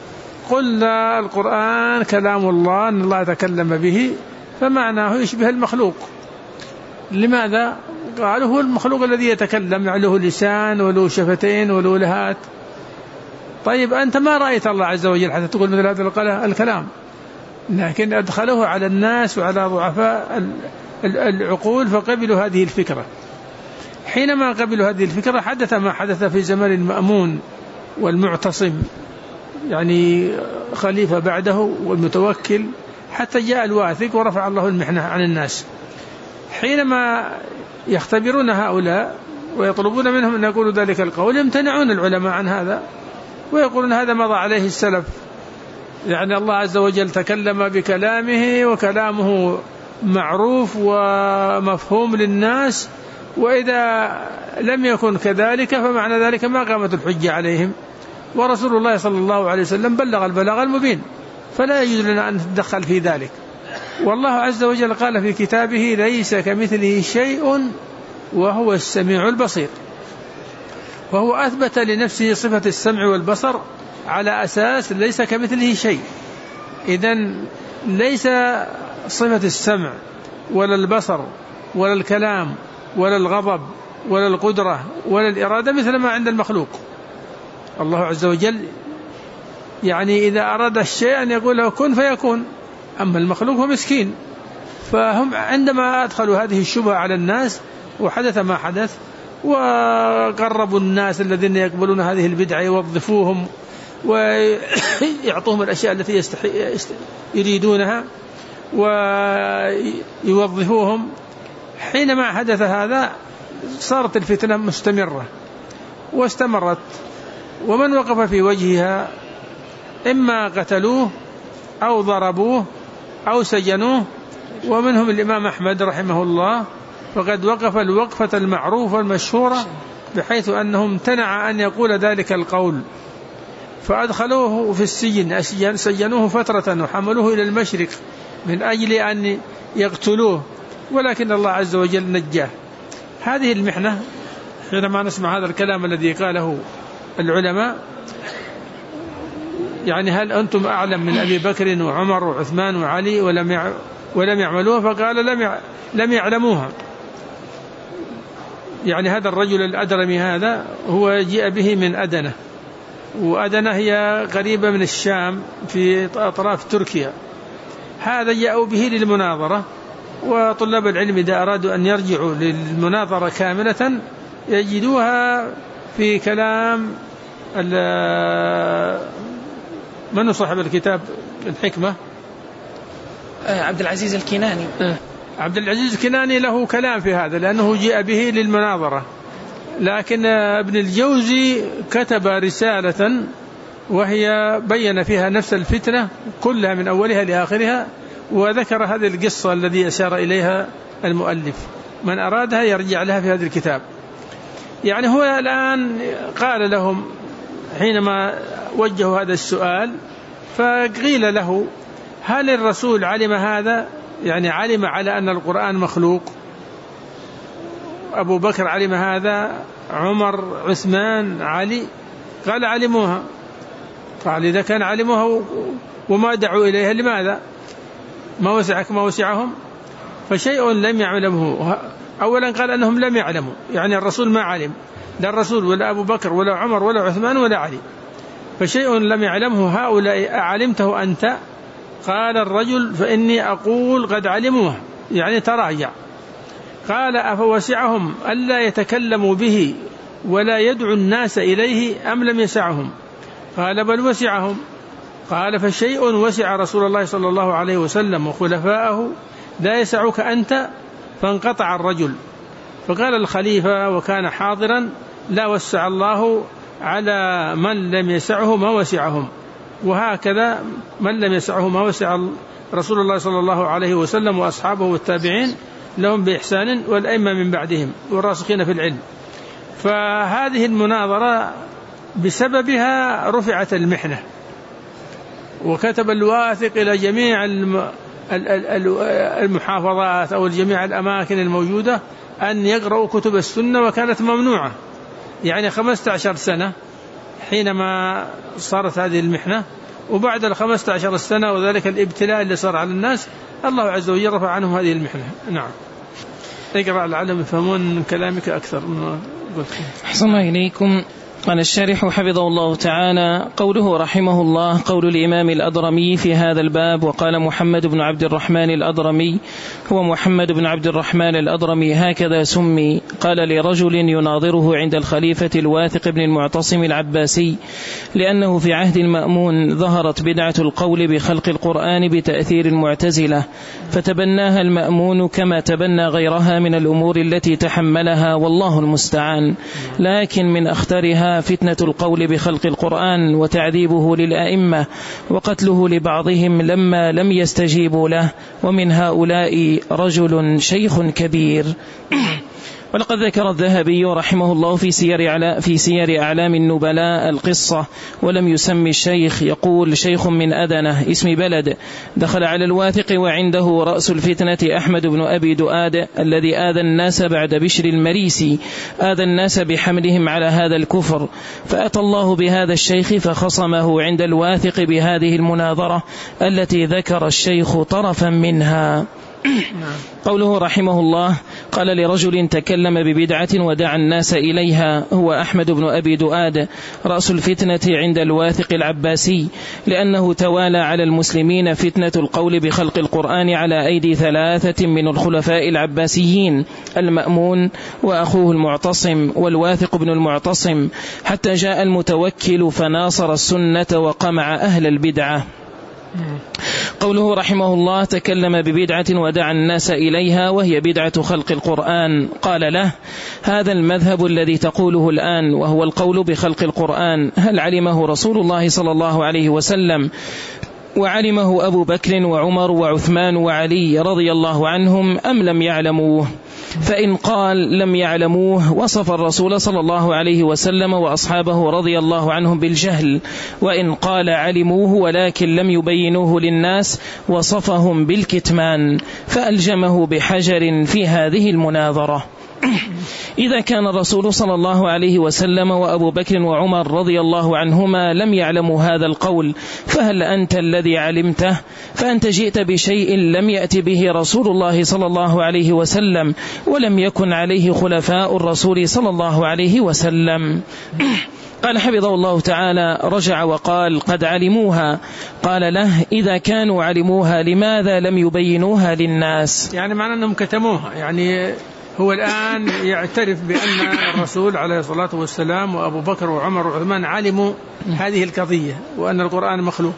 قلنا القرآن كلام الله، أن الله تكلم به، فمعناه يشبه المخلوق. لماذا؟ قالوا هو المخلوق الذي يتكلم، له لسان وله شفتين وله لهات. طيب أنت ما رأيت الله عز وجل حتى تقول مثل هذا الكلام، لكن أدخله على الناس وعلى ضعفاء العقول فقبلوا هذه الفكرة. حينما قبلوا هذه الفكرة حدث ما حدث في زمن المأمون والمعتصم، يعني خليفة بعده والمتوكل، حتى جاء الواثق ورفع الله المحنة عن الناس. حينما يختبرون هؤلاء ويطلبون منهم أن يقولوا ذلك القول، يمتنعون العلماء عن هذا ويقولون هذا مضى عليه السلف، يعني الله عز وجل تكلم بكلامه وكلامه معروف ومفهوم للناس، وإذا لم يكن كذلك فمعنى ذلك ما قامت الحجة عليهم، ورسول الله صلى الله عليه وسلم بلغ البلاغ المبين، فلا يجوز لنا أن نتدخل في ذلك. والله عز وجل قال في كتابه ليس كمثله شيء وهو السميع البصير، وهو أثبت لنفسه صفة السمع والبصر على أساس ليس كمثله شيء. إذن ليس صفة السمع ولا البصر ولا الكلام ولا الغضب ولا القدرة ولا الإرادة مثل ما عند المخلوق. الله عز وجل يعني إذا أراد الشيء أن يقول له كن فيكون، أما المخلوق هو مسكين. فهم عندما أدخلوا هذه الشبهة على الناس وحدث ما حدث، وقربوا الناس الذين يقبلون هذه البدعة يوظفوهم ويعطوهم الأشياء التي يريدونها ويوظفوهم. حينما حدث هذا صارت الفتنة مستمرة واستمرت، ومن وقف في وجهها إما قتلوه أو ضربوه أو سجنوه. ومنهم الإمام أحمد رحمه الله، فقد وقف الوقفة المعروفة المشهورة بحيث أنه امتنع أن يقول ذلك القول، فأدخلوه في السجن، سجنوه فترة وحملوه إلى المشرق من أجل أن يقتلوه، ولكن الله عز وجل نجاه. هذه المحنة حينما نسمع هذا الكلام الذي قاله العلماء، يعني هل أنتم أعلم من أبي بكر وعمر وعثمان وعلي ولم يعملوها؟ فقال لم يعلموها. يعني هذا الرجل الأدرمي هذا هو جاء به من أدنة، وأدنة هي قريبة من الشام في أطراف تركيا. هذا جاءوا به للمناظرة، وطلاب العلم إذا أرادوا أن يرجعوا للمناظرة كاملة يجدوها في كلام من صاحب الكتاب الحكمة؟ عبد العزيز الكناني. عبد العزيز الكناني له كلام في هذا لأنه جاء به للمناظرة. لكن ابن الجوزي كتب رسالة وهي بين فيها نفس الفتنة كلها من أولها لآخرها، وذكر هذه القصة الذي أشار إليها المؤلف، من أرادها يرجع لها في هذا الكتاب. يعني هو الآن قال لهم حينما وجهوا هذا السؤال، فقيل له هل الرسول علم هذا؟ يعني علم على أن القرآن مخلوق؟ أبو بكر علم هذا، عمر، عثمان، علي؟ قال علموها. قال إذا كان علموها وما دعوا إليها لماذا؟ ما وسعك ما وسعهم؟ فشيء لم يعلمه. أولا قال أنهم لم يعلموا، يعني الرسول ما علم، لا الرسول ولا أبو بكر ولا عمر ولا عثمان ولا علي، فشيء لم يعلمه هؤلاء أعلمته أنت؟ قال الرجل فإني أقول قد علموها، يعني تراجع. قال أفوسعهم ألا يتكلموا به ولا يدعو الناس إليه أم لم يسعهم؟ قال بل وسعهم. قال فشيء وسع رسول الله صلى الله عليه وسلم وخلفاءه لا يسعك أنت؟ فانقطع الرجل. فقال الخليفة وكان حاضرا لا وسع الله على من لم يسعه ما وسعهم، وهكذا من لم يسعه ما وسع رسول الله صلى الله عليه وسلم وأصحابه والتابعين لهم بإحسان والأئمة من بعدهم والراسخين في العلم. فهذه المناظرة بسببها رفعت المحنة، وكتب الواثق إلى جميع المحافظات أو جميع الأماكن الموجودة أن يقرأوا كتب السنة، وكانت ممنوعة يعني 15 سنة حينما صارت هذه المحنة، وبعد 15 سنة وذلك الابتلاء اللي صار على الناس الله عز وجل رفع عنهم هذه المحنة. نعم. اقرأ لعلهم يفهمون من كلامك أكثر مما قلت. أحسن الله إليكم. قال الشارح حفظه الله تعالى: قوله رحمه الله قول الإمام الأضرمي في هذا الباب. وقال محمد بن عبد الرحمن الأضرمي هو محمد بن عبد الرحمن الأضرمي هكذا سمي. قال لرجل يناظره عند الخليفة الواثق بن المعتصم العباسي: لأنه في عهد المأمون ظهرت بدعة القول بخلق القرآن بتأثير المعتزلة، فتبناها المأمون كما تبنى غيرها من الأمور التي تحملها، والله المستعان. لكن من أخطرها فتنة القول بخلق القرآن وتعذيبه للأئمة وقتله لبعضهم لما لم يستجيبوا له، ومن هؤلاء رجل شيخ كبير. ولقد ذكر الذهبي رحمه الله في سير أعلام النبلاء القصة، ولم يسمي الشيخ. يقول: شيخ من أدنة اسم بلد دخل على الواثق وعنده رأس الفتنة أحمد بن أبي دؤاد الذي آذى الناس بعد بشر المريسي، آذى الناس بحملهم على هذا الكفر، فأتى الله بهذا الشيخ فخصمه عند الواثق بهذه المناظرة التي ذكر الشيخ طرفا منها. قوله رحمه الله قال لرجل تكلم ببدعة ودعا الناس إليها هو أحمد بن أبي دؤاد رأس الفتنة عند الواثق العباسي، لأنه توالى على المسلمين فتنة القول بخلق القرآن على أيدي 3 من الخلفاء العباسيين: المأمون وأخوه المعتصم والواثق بن المعتصم، حتى جاء المتوكل فناصر السنة وقمع أهل البدعة. قوله رحمه الله تكلم ببدعة ودعا الناس إليها وهي بدعة خلق القرآن. قال له: هذا المذهب الذي تقوله الآن وهو القول بخلق القرآن هل علمه رسول الله صلى الله عليه وسلم وعلمه أبو بكر وعمر وعثمان وعلي رضي الله عنهم أم لم يعلموه؟ فإن قال لم يعلموه وصف الرسول صلى الله عليه وسلم وأصحابه رضي الله عنهم بالجهل، وإن قال علموه ولكن لم يبينوه للناس وصفهم بالكتمان، فألجمه بحجر في هذه المناظرة. إذا كان الرسول صلى الله عليه وسلم وأبو بكر وعمر رضي الله عنهما لم يعلموا هذا القول، فهل أنت الذي علمته؟ فأنت جئت بشيء لم يأت به رسول الله صلى الله عليه وسلم ولم يكن عليه خلفاء الرسول صلى الله عليه وسلم. قال حفظه الله تعالى: رجع وقال: قد علموها. قال له: إذا كانوا علموها لماذا لم يبينوها للناس؟ يعني معنى أنهم كتموها، يعني هو الآن يعترف بأن الرسول عليه الصلاة والسلام وأبو بكر وعمر وعثمان علموا هذه القضية وأن القرآن مخلوق.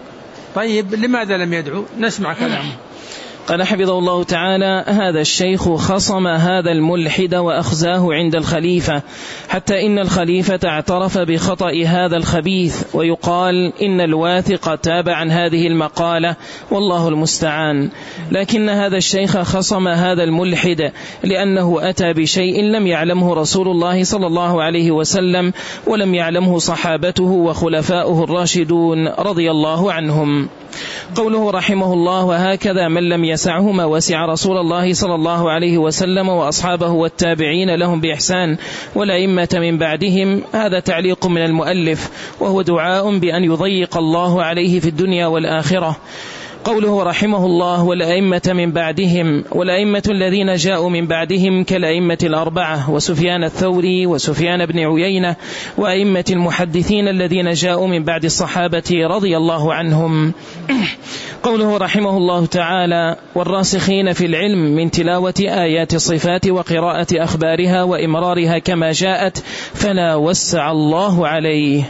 طيب لماذا لم يدعوا؟ نسمع كلامه. قال حفظه الله تعالى: هذا الشيخ خصم هذا الملحد وأخزاه عند الخليفة، حتى إن الخليفة اعترف بخطأ هذا الخبيث، ويقال إن الواثق تاب عن هذه المقالة والله المستعان. لكن هذا الشيخ خصم هذا الملحد لأنه أتى بشيء لم يعلمه رسول الله صلى الله عليه وسلم ولم يعلمه صحابته وخلفاؤه الراشدون رضي الله عنهم. قوله رحمه الله: وهكذا من لم يسعه ما وسع رسول الله صلى الله عليه وسلم وأصحابه والتابعين لهم بإحسان والأئمة من بعدهم. هذا تعليق من المؤلف، وهو دعاء بأن يضيق الله عليه في الدنيا والآخرة. قوله رحمه الله: والأئمة من بعدهم، والأئمة الذين جاءوا من بعدهم كالأئمة الأربعة وسفيان الثوري وسفيان بن عيينة وأئمة المحدثين الذين جاءوا من بعد الصحابة رضي الله عنهم. قوله رحمه الله تعالى: والراسخين في العلم من تلاوة آيات الصفات وقراءة أخبارها وإمرارها كما جاءت فلا وسع الله عليه.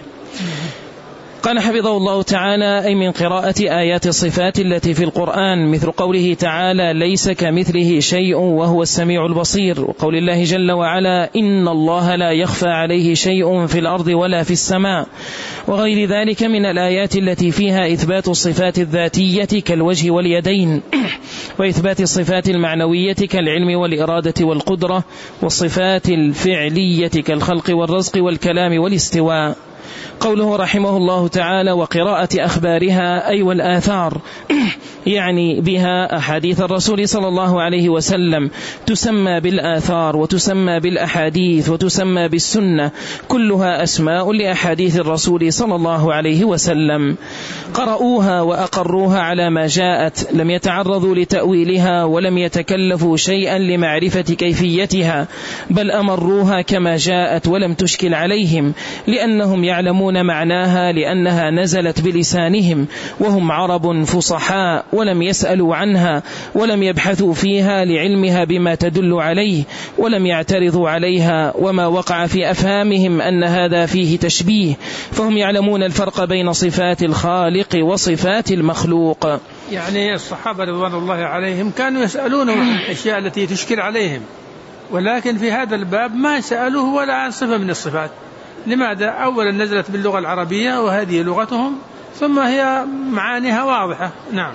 قال حفظه الله تعالى: أي من قراءة آيات الصفات التي في القرآن، مثل قوله تعالى: ليس كمثله شيء وهو السميع البصير، وقول الله جل وعلا: إن الله لا يخفى عليه شيء في الأرض ولا في السماء، وغير ذلك من الآيات التي فيها إثبات الصفات الذاتية كالوجه واليدين، وإثبات الصفات المعنوية كالعلم والإرادة والقدرة، والصفات الفعلية كالخلق والرزق والكلام والاستواء. قوله رحمه الله تعالى: وقراءة أخبارها أي والآثار، يعني بها أحاديث الرسول صلى الله عليه وسلم، تسمى بالآثار وتسمى بالأحاديث وتسمى بالسنة، كلها أسماء لأحاديث الرسول صلى الله عليه وسلم. قرأوها وأقروها على ما جاءت، لم يتعرضوا لتأويلها ولم يتكلفوا شيئا لمعرفة كيفيتها، بل أمروها كما جاءت ولم تشكل عليهم، لأنهم يعلمون معناها لأنها نزلت بلسانهم، وهم عرب فصحاء، ولم يسألوا عنها ولم يبحثوا فيها لعلمها بما تدل عليه، ولم يعترضوا عليها، وما وقع في أفهامهم أن هذا فيه تشبيه، فهم يعلمون الفرق بين صفات الخالق وصفات المخلوق. يعني الصحابة رضوان الله عليهم كانوا يسألونه عن الأشياء التي تشكل عليهم، ولكن في هذا الباب ما سألوه ولا عن صفة من الصفات. لماذا؟ أولا نزلت باللغة العربية وهذه لغتهم، ثم هي معانيها واضحة. نعم.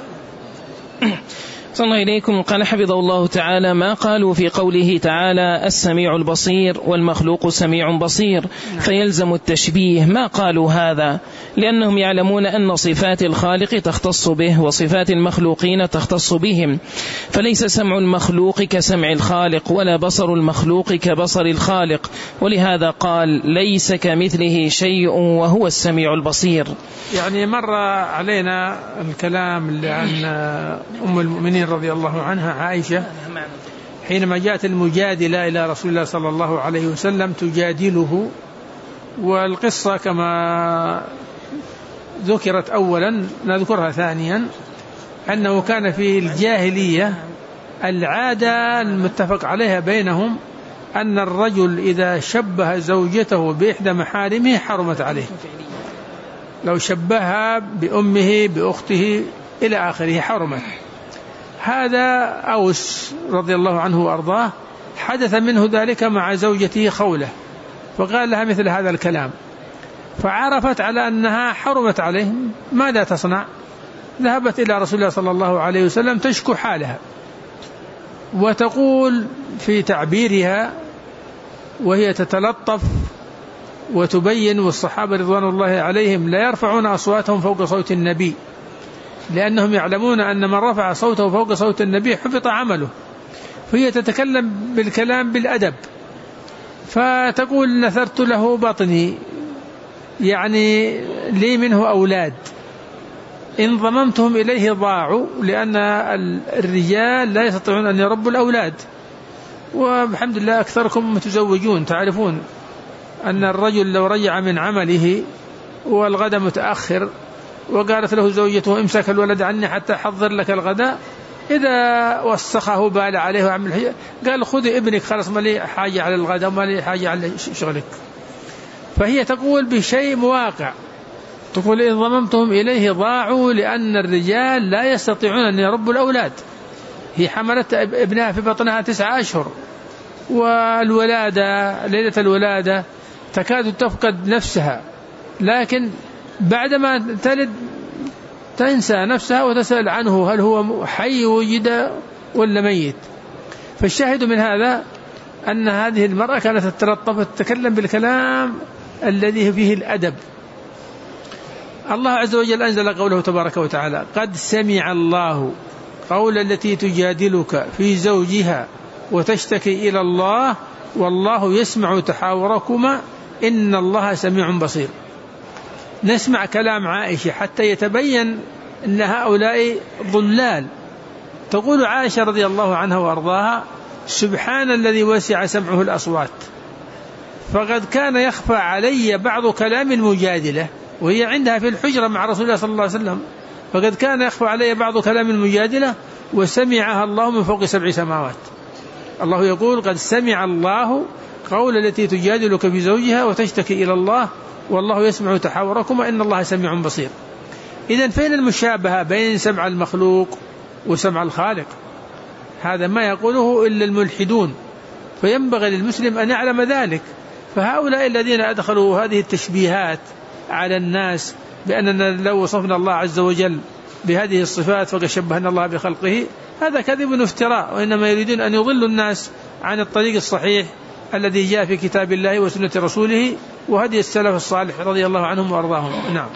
صلى الله إليكم. قال حفظه الله تعالى: ما قالوا في قوله تعالى: السميع البصير والمخلوق سميع بصير، فيلزم التشبيه، ما قالوا هذا لأنهم يعلمون أن صفات الخالق تختص به وصفات المخلوقين تختص بهم، فليس سمع المخلوق كسمع الخالق ولا بصر المخلوق كبصر الخالق، ولهذا قال: ليس كمثله شيء وهو السميع البصير. يعني مر علينا الكلام عن أم المؤمنين رضي الله عنها عائشة حينما جاءت المجادلة إلى رسول الله صلى الله عليه وسلم تجادله، والقصة كما ذكرت أولا نذكرها ثانيا، أنه كان في الجاهلية العادة المتفق عليها بينهم أن الرجل إذا شبه زوجته بإحدى محارمه حرمت عليه، لو شبهها بأمه بأخته إلى آخره حرمت. هذا أوس رضي الله عنه وأرضاه حدث منه ذلك مع زوجته خولة، فقال لها مثل هذا الكلام، فعرفت على أنها حرمت عليه، ماذا تصنع؟ ذهبت إلى رسول الله صلى الله عليه وسلم تشكو حالها، وتقول في تعبيرها وهي تتلطف وتبين، والصحابة رضوان الله عليهم لا يرفعون أصواتهم فوق صوت النبي، لأنهم يعلمون أن من رفع صوته فوق صوت النبي حبط عمله، فهي تتكلم بالكلام بالأدب، فتقول: نثرت له بطني، يعني لي منه أولاد، إن ضممتهم إليه ضاعوا، لأن الرجال لا يستطيعون أن يربوا الأولاد، وبحمد الله أكثركم متزوجون، تعرفون أن الرجل لو رجع من عمله والغد متأخر وقالت له زوجته: امسك الولد عني حتى أحضر لك الغداء، إذا وسخه بال عليه وعمل حاجة قال: خذي ابنك، خلاص ما لي حاجة على الغداء وما لي حاجة على شغلك. فهي تقول بشيء مواقع، تقول: إن ضممتهم إليه ضاعوا، لأن الرجال لا يستطيعون أن يربوا الأولاد. هي حملت ابنها في بطنها 9 أشهر، والولادة ليلة الولادة تكاد تفقد نفسها، لكن بعدما تلد تنسى نفسها وتسأل عنه هل هو حي وجد ولا ميت. فالشاهد من هذا أن هذه المرأة كانت تتلطف وتتكلم بالكلام الذي فيه الأدب. الله عز وجل أنزل قوله تبارك وتعالى: قد سمع الله قول التي تجادلك في زوجها وتشتكي إلى الله والله يسمع تحاوركما إن الله سميع بصير. نسمع كلام عائشة حتى يتبين أن هؤلاء ضلال. تقول عائشة رضي الله عنها وأرضاها: سبحان الذي وسع سمعه الأصوات، فقد كان يخفى علي بعض كلام المجادلة، وهي عندها في الحجرة مع رسول الله صلى الله عليه وسلم، فقد كان يخفى علي بعض كلام المجادلة وسمعها الله من فوق 7 سماوات. الله يقول: قد سمع الله قول التي تجادلك في زوجها وتشتكي إلى الله والله يسمع تحاوركما إن الله سميع بصير. إذن فين المشابهة بين سمع المخلوق وسمع الخالق؟ هذا ما يقوله إلا الملحدون، فينبغي للمسلم أن يعلم ذلك. فهؤلاء الذين أدخلوا هذه التشبيهات على الناس بأننا لو وصفنا الله عز وجل بهذه الصفات فقد شبهنا الله بخلقه، هذا كذب وافتراء، وإنما يريدون أن يضلوا الناس عن الطريق الصحيح الذي جاء في كتاب الله وسنة رسوله وهدي السلف الصالح رضي الله عنهم وأرضاهم. نعم.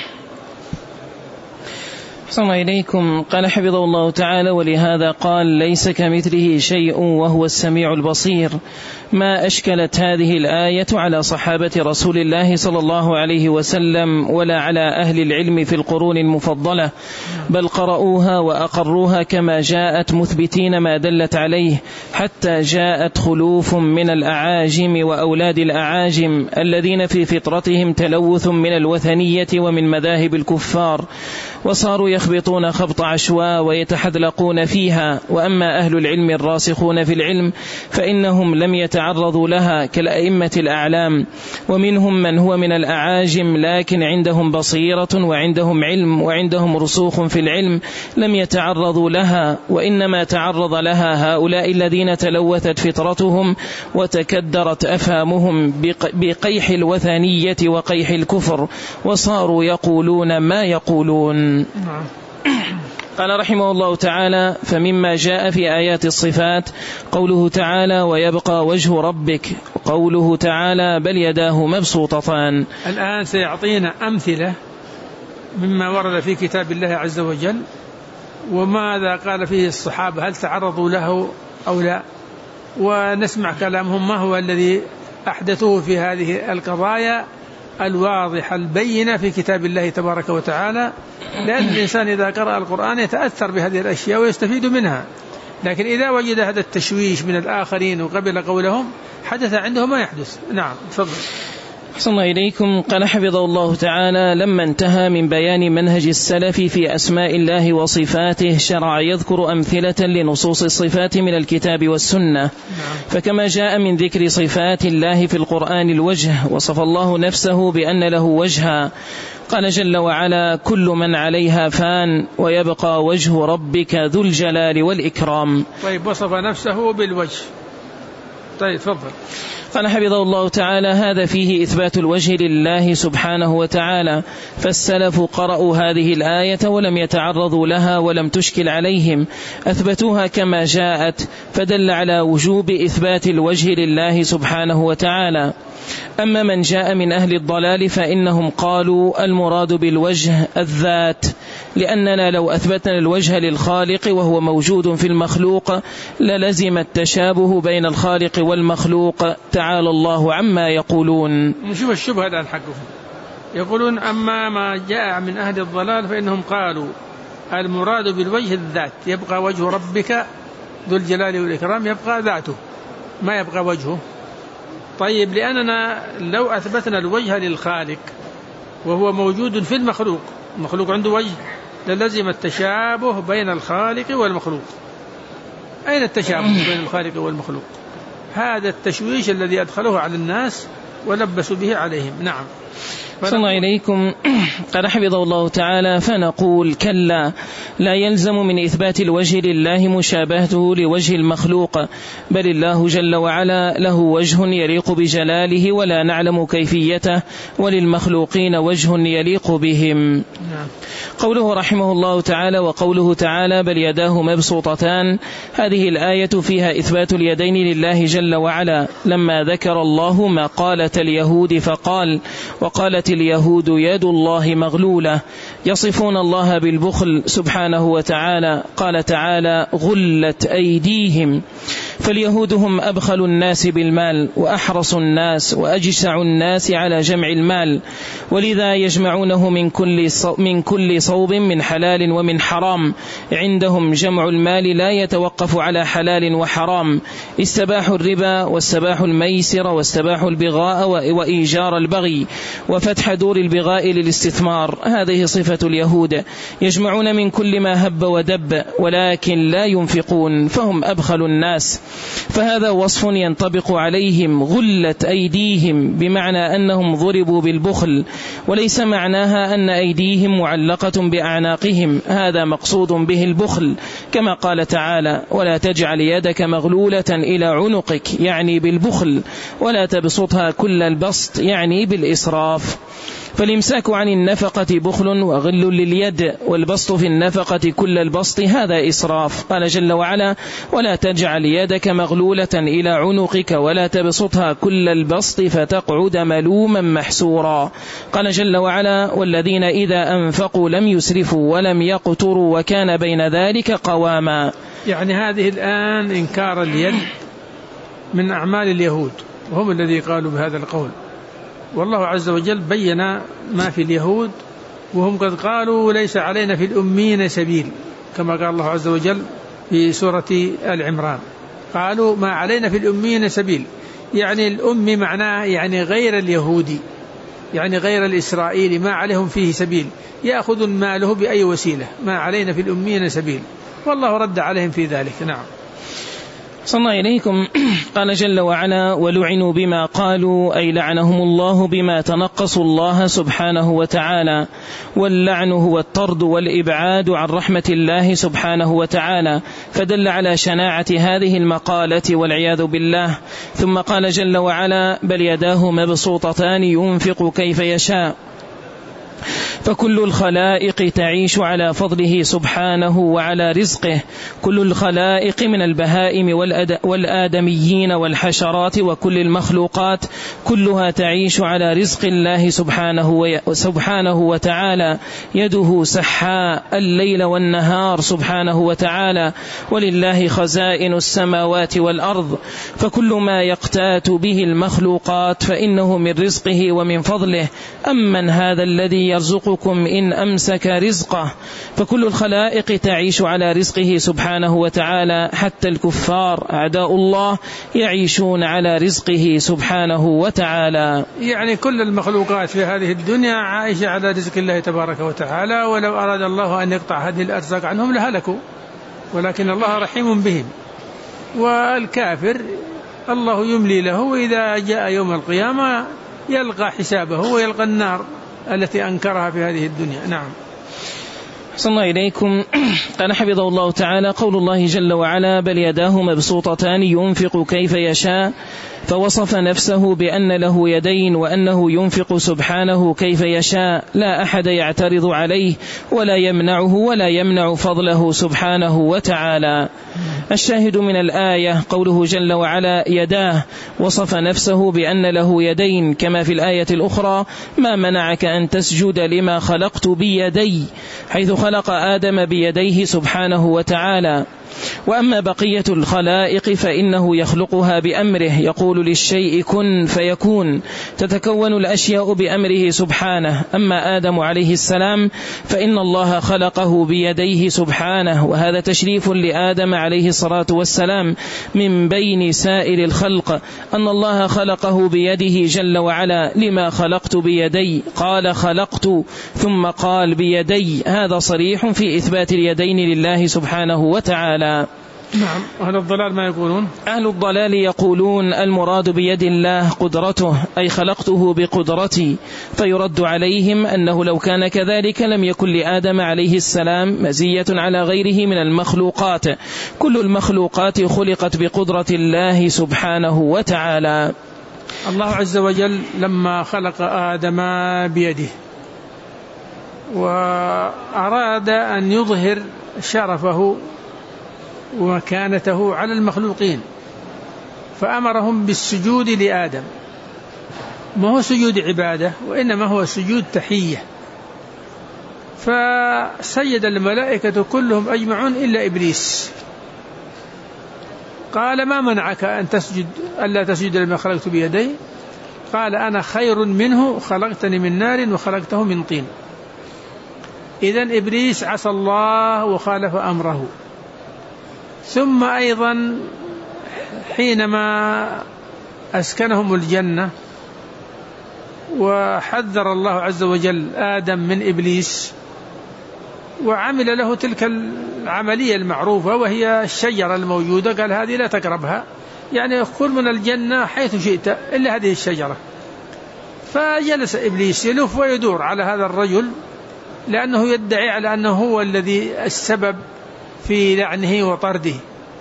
أحسن إليكم. قال حفظه الله تعالى: ولهذا قال: ليس كمثله شيء وهو السميع البصير. ما أشكلت هذه الآية على صحابة رسول الله صلى الله عليه وسلم ولا على أهل العلم في القرون المفضلة، بل قرأوها وأقروها كما جاءت مثبتين ما دلت عليه، حتى جاءت خلوف من الأعاجم وأولاد الأعاجم الذين في فطرتهم تلوث من الوثنية ومن مذاهب الكفار، وصاروا يخبطون خبط عشواء ويتحذلقون فيها. وأما أهل العلم الراسخون في العلم فإنهم لم يتعرضوا لها كالأئمة الأعلام، ومنهم من هو من الأعاجم لكن عندهم بصيرة وعندهم علم وعندهم رسوخ في العلم لم يتعرضوا لها، وإنما تعرض لها هؤلاء الذين تلوثت فطرتهم وتكدرت أفهامهم بقيح الوثنية وقيح الكفر، وصاروا يقولون ما يقولون. قال رحمه الله تعالى: فمما جاء في آيات الصفات قوله تعالى: ويبقى وجه ربك، وقوله تعالى: بل يداه مبسوطتان. الآن سيعطينا أمثلة مما ورد في كتاب الله عز وجل وماذا قال فيه الصحابة، هل تعرضوا له أو لا، ونسمع كلامهم ما هو الذي أحدثوه في هذه القضايا الواضحة البينة في كتاب الله تبارك وتعالى. لأن الإنسان إذا قرأ القرآن يتأثر بهذه الأشياء ويستفيد منها، لكن إذا وجد هذا التشويش من الآخرين وقبل قولهم حدث عنده ما يحدث. نعم، تفضل. أحسن إليكم. قال حفظه الله تعالى: لما انتهى من بيان منهج السلف في أسماء الله وصفاته شرع يذكر أمثلة لنصوص الصفات من الكتاب والسنة. فكما جاء من ذكر صفات الله في القرآن الوجه، وصف الله نفسه بأن له وجها، قال جل وعلا: كل من عليها فان ويبقى وجه ربك ذو الجلال والإكرام. طيب، وصف نفسه بالوجه. طيب، تفضل. قال حفظه الله تعالى: هذا فيه إثبات الوجه لله سبحانه وتعالى، فالسلف قرأوا هذه الآية ولم يتعرضوا لها ولم تشكل عليهم، أثبتوها كما جاءت، فدل على وجوب إثبات الوجه لله سبحانه وتعالى. أما من جاء من أهل الضلال فإنهم قالوا المراد بالوجه الذات، لأننا لو أثبتنا الوجه للخالق وهو موجود في المخلوق للزم التشابه بين الخالق والمخلوق، تعالى الله عما يقولون. نشوف الشبهة الآن حقهم. يقولون أما ما جاء من أهل الضلال فإنهم قالوا المراد بالوجه الذات، يبقى وجه ربك ذو الجلال والإكرام، يبقى ذاته ما يبقى وجهه. طيب، لأننا لو أثبتنا الوجه للخالق وهو موجود في المخلوق، المخلوق عنده وجه، للزم التشابه بين الخالق والمخلوق. أين التشابه بين الخالق والمخلوق؟ هذا التشويش الذي أدخله على الناس ولبسوا به عليهم. نعم. صلى الله إليكم. قال حفظه الله تعالى: فنقول كلا، لا يلزم من إثبات الوجه لله مشابهته لوجه المخلوق، بل الله جل وعلا له وجه يليق بجلاله ولا نعلم كيفيته، وللمخلوقين وجه يليق بهم. قوله رحمه الله تعالى: وقوله تعالى: بل يداه مبسوطتان، هذه الآية فيها إثبات اليدين لله جل وعلا، لما ذكر الله ما قالت اليهود فقال: وقالت اليهود يد الله مغلولة، يصفون الله بالبخل سبحانه وتعالى. قال تعالى: غلت أيديهم، فاليهود هم أبخل الناس بالمال وأحرص الناس وأجسع الناس على جمع المال، ولذا يجمعونه من كل صوب من حلال ومن حرام. عندهم جمع المال لا يتوقف على حلال وحرام، استباحوا الربا واستباحوا الميسر واستباحوا البغاء وإيجار البغي وفتح دور البغاء للاستثمار. هذه صفة اليهود، يجمعون من كل ما هب ودب ولكن لا ينفقون، فهم أبخل الناس. فهذا وصف ينطبق عليهم، غلت أيديهم، بمعنى أنهم ضربوا بالبخل، وليس معناها أن أيديهم معلقة بأعناقهم، هذا مقصود به البخل، كما قال تعالى: ولا تجعل يدك مغلولة إلى عنقك، يعني بالبخل، ولا تبسطها كل البسط، يعني بالإسراف. فالإمساك عن النفقة بخل وغل لليد، والبسط في النفقة كل البسط هذا إسراف. قال جل وعلا: ولا تجعل يدك مغلولة إلى عنقك ولا تبسطها كل البسط فتقعد ملوما محسورا. قال جل وعلا: والذين إذا أنفقوا لم يسرفوا ولم يقتروا وكان بين ذلك قواما. يعني هذه الآن إنكار اليد من أعمال اليهود، وهم الذي قالوا بهذا القول، والله عز وجل بين ما في اليهود، وهم قد قالوا: ليس علينا في الأمين سبيل، كما قال الله عز وجل في سورة آل عمران، قالوا: ما علينا في الأمين سبيل، يعني الأمي معناه يعني غير اليهودي، يعني غير الإسرائيلي، ما عليهم فيه سبيل، يأخذ ماله بأي وسيلة، ما علينا في الأمين سبيل، والله رد عليهم في ذلك. نعم. صلى إليكم. قال جل وعلا: ولعنوا بما قالوا، أي لعنهم الله بما تنقصوا الله سبحانه وتعالى، واللعن هو الطرد والإبعاد عن رحمة الله سبحانه وتعالى، فدل على شناعة هذه المقالة والعياذ بالله. ثم قال جل وعلا: بل يداه مبسوطتان ينفق كيف يشاء. فكل الخلائق تعيش على فضله سبحانه وعلى رزقه، كل الخلائق من البهائم والآدميين والحشرات وكل المخلوقات كلها تعيش على رزق الله سبحانه وتعالى، يده سحاء الليل والنهار سبحانه وتعالى، ولله خزائن السماوات والأرض. فكل ما يقتات به المخلوقات فإنه من رزقه ومن فضله. أمن هذا الذي يرزقكم إن أمسك رزقه. فكل الخلائق تعيش على رزقه سبحانه وتعالى، حتى الكفار أعداء الله يعيشون على رزقه سبحانه وتعالى. يعني كل المخلوقات في هذه الدنيا عايشة على رزق الله تبارك وتعالى، ولو أراد الله أن يقطع هذه الأرزاق عنهم لهلكوا، ولكن الله رحيم بهم. والكافر الله يملي له، وإذا جاء يوم القيامة يلقى حسابه ويلقى النار التي أنكرها في هذه الدنيا. نعم. صلى الله إليكم. قال حفظه الله تعالى: قول الله جل وعلا: بل يداه مبسوطتان ينفق كيف يشاء، فوصف نفسه بأن له يدين وأنه ينفق سبحانه كيف يشاء، لا أحد يعترض عليه ولا يمنعه ولا يمنع فضله سبحانه وتعالى. الشاهد من الآية قوله جل وعلا: يداه، وصف نفسه بأن له يدين، كما في الآية الأخرى: ما منعك أن تسجد لما خلقت بيدي، حيث خلق آدم بيديه سبحانه وتعالى. وأما بقية الخلائق فإنه يخلقها بأمره، يقول للشيء كن فيكون، تتكون الأشياء بأمره سبحانه. أما آدم عليه السلام فإن الله خلقه بيديه سبحانه، وهذا تشريف لآدم عليه الصلاة والسلام من بين سائر الخلق، أن الله خلقه بيده جل وعلا. لما خلقت بيدي؟ قال خلقت ثم قال بيدي، هذا صريح في إثبات اليدين لله سبحانه وتعالى. نعم. أهل الضلال ما يقولون؟ أهل الضلال يقولون: المراد بيد الله قدرته، أي خلقته بقدرتي، فيرد عليهم أنه لو كان كذلك لم يكن لآدم عليه السلام مزية على غيره من المخلوقات، كل المخلوقات خلقت بقدرة الله سبحانه وتعالى. الله عز وجل لما خلق آدم بيده وأراد أن يظهر شرفه ومكانته على المخلوقين، فأمرهم بالسجود لآدم، ما هو سجود عبادة وإنما هو سجود تحية. فسجد الملائكة كلهم أجمعون إلا إبليس، قال: ما منعك أن تسجد ألا تسجد لما خلقت بيدي؟ قال: أنا خير منه، خلقتني من نار وخلقته من طين. إذن إبليس عصى الله وخالف أمره. ثم أيضا حينما أسكنهم الجنة وحذر الله عز وجل آدم من إبليس وعمل له تلك العملية المعروفة وهي الشجرة الموجودة، قال: هذه لا تقربها، يعني كل من الجنة حيث شئت إلا هذه الشجرة. فجلس إبليس يلف ويدور على هذا الرجل، لأنه يدعي على أنه هو الذي السبب في لعنه وطرده،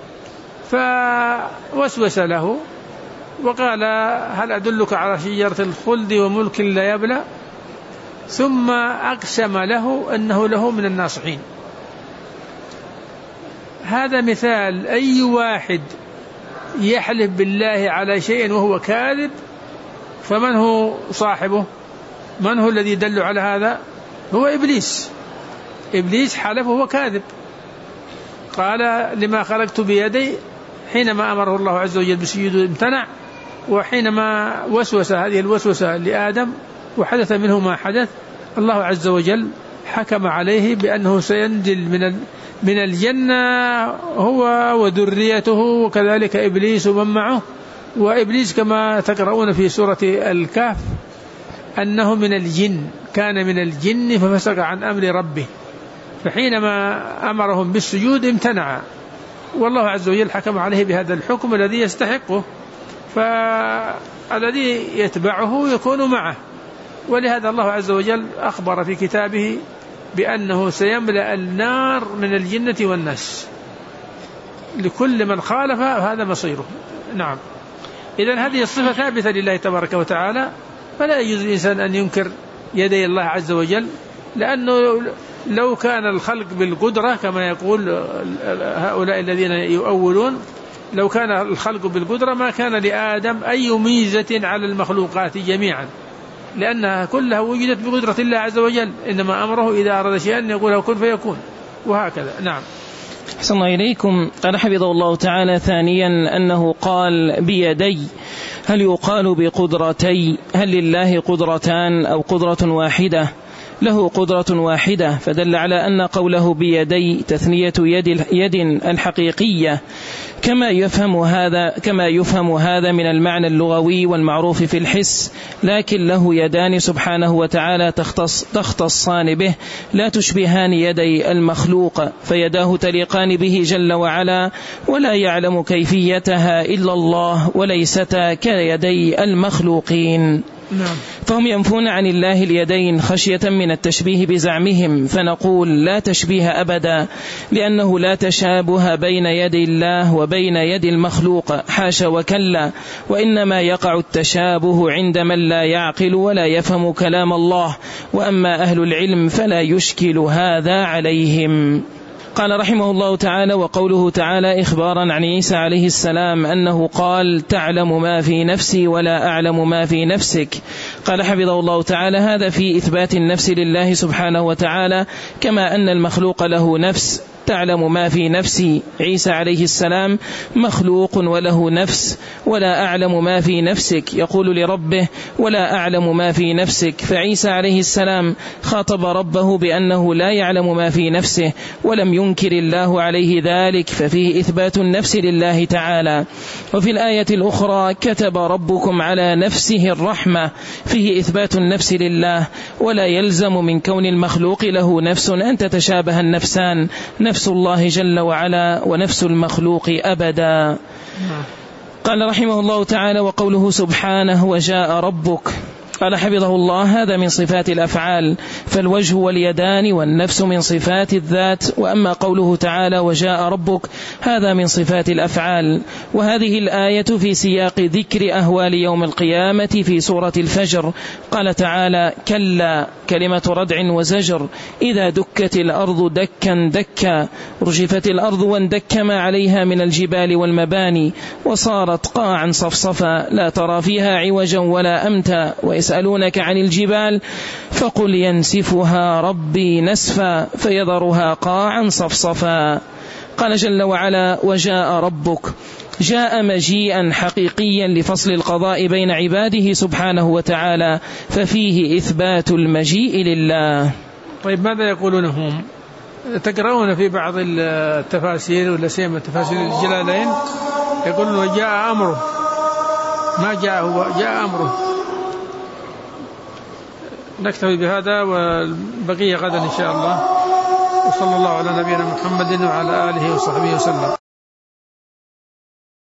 فوسوس له وقال: هل أدلك على شجرة الخلد وملك لا يبلى؟ ثم أقسم له أنه له من الناصحين. هذا مثال أي واحد يحلف بالله على شيء وهو كاذب فمن هو صاحبه؟ من هو الذي يدل على هذا؟ هو إبليس. إبليس حلف وهو كاذب، قال لما خلقت بيدي حينما أمره الله عز وجل بالسجود امتنع، وحينما وسوس هذه الوسوسة لآدم وحدث منه ما حدث الله عز وجل حكم عليه بأنه سينزل من الجنة هو وذريته وكذلك إبليس ومن معه. وإبليس كما تقرؤون في سورة الكهف أنه من الجن، كان من الجن ففسق عن أمر ربه، فحينما أمرهم بالسجود امتنع، والله عز وجل حكم عليه بهذا الحكم الذي يستحقه، فالذي يتبعه يكون معه. ولهذا الله عز وجل أخبر في كتابه بأنه سيملأ النار من الجنة والناس، لكل من خالف هذا مصيره. نعم. إذن هذه الصفة ثابتة لله تبارك وتعالى، فلا يجوز الإنسان أن ينكر يدي الله عز وجل، لأنه لو كان الخلق بالقدرة كما يقول هؤلاء الذين يؤولون، لو كان الخلق بالقدرة ما كان لآدم أي ميزة على المخلوقات جميعا، لأنها كلها وجدت بقدرة الله عز وجل، إنما أمره إذا أراد شيئا يقول كن فيكون، وهكذا. نعم. أحسن الله إليكم. قال حفظه الله تعالى ثانيا أنه قال بيدي، هل يقال بقدرتي؟ هل لله قدرتان أو قدرة واحدة؟ له قدرة واحدة، فدل على أن قوله بيدي تثنية يد الحقيقية، كما يفهم هذا من المعنى اللغوي والمعروف في الحس، لكن له يدان سبحانه وتعالى تختصان به، لا تشبهان يدي المخلوق، فيداه تليقان به جل وعلا، ولا يعلم كيفيتها إلا الله، وليستا كيدي المخلوقين. نعم. فهم ينفون عن الله اليدين خشية من التشبيه بزعمهم، فنقول لا تشبيه أبدا، لأنه لا تشابه بين يدي الله وبين يد المخلوق، حاشا وكلا، وإنما يقع التشابه عند من لا يعقل ولا يفهم كلام الله، وأما أهل العلم فلا يشكل هذا عليهم. قال رحمه الله تعالى: وقوله تعالى إخبارا عن عيسى عليه السلام أنه قال: تعلم ما في نفسي ولا أعلم ما في نفسك. قال حفظه الله تعالى: هذا في إثبات النفس لله سبحانه وتعالى، كما أن المخلوق له نفس. تعلم ما في نفسي، عيسى عليه السلام مخلوق وله نفس، ولا أعلم ما في نفسك، يقول لربه: ولا أعلم ما في نفسك. فعيسى عليه السلام خاطب ربه بأنه لا يعلم ما في نفسه، ولم ينكر الله عليه ذلك، ففيه إثبات النفس لله تعالى. وفي الآية الأخرى: كتب ربكم على نفسه الرحمة، فيه إثبات النفس لله، ولا يلزم من كون المخلوق له نفس أن تتشابه النفسان، نفس الله جل وعلا ونفس المخلوق أبدا. قال رحمه الله تعالى: وقوله سبحانه: وجاء ربك. قال حفظه الله: هذا من صفات الأفعال، فالوجه واليدان والنفس من صفات الذات، وأما قوله تعالى: وجاء ربك، هذا من صفات الأفعال. وهذه الآية في سياق ذكر أهوال يوم القيامة في سورة الفجر. قال تعالى: كلا، كلمة ردع وزجر، إذا دكت الأرض دكا دكا، رجفت الأرض واندك ما عليها من الجبال والمباني، وصارت قاعا صفصفا، لا ترى فيها عوجا ولا أمتا، ويسألونك عن الجبال فقل ينسفها ربي نسفا، فيذرها قاعا صفصفا. قال جل وعلا: وجاء ربك، جاء مجيئا حقيقيا لفصل القضاء بين عباده سبحانه وتعالى، ففيه إثبات المجيء لله. طيب، ماذا يقولون هم؟ تقرؤون في بعض التفاسير ولا سيما تفاسير الجلالين يقولون: وجاء أمره، ما جاء هو، جاء أمره. نكتفي بهذا والبقية غدا إن شاء الله، وصلى الله على نبينا محمد وعلى آله وصحبه وسلم.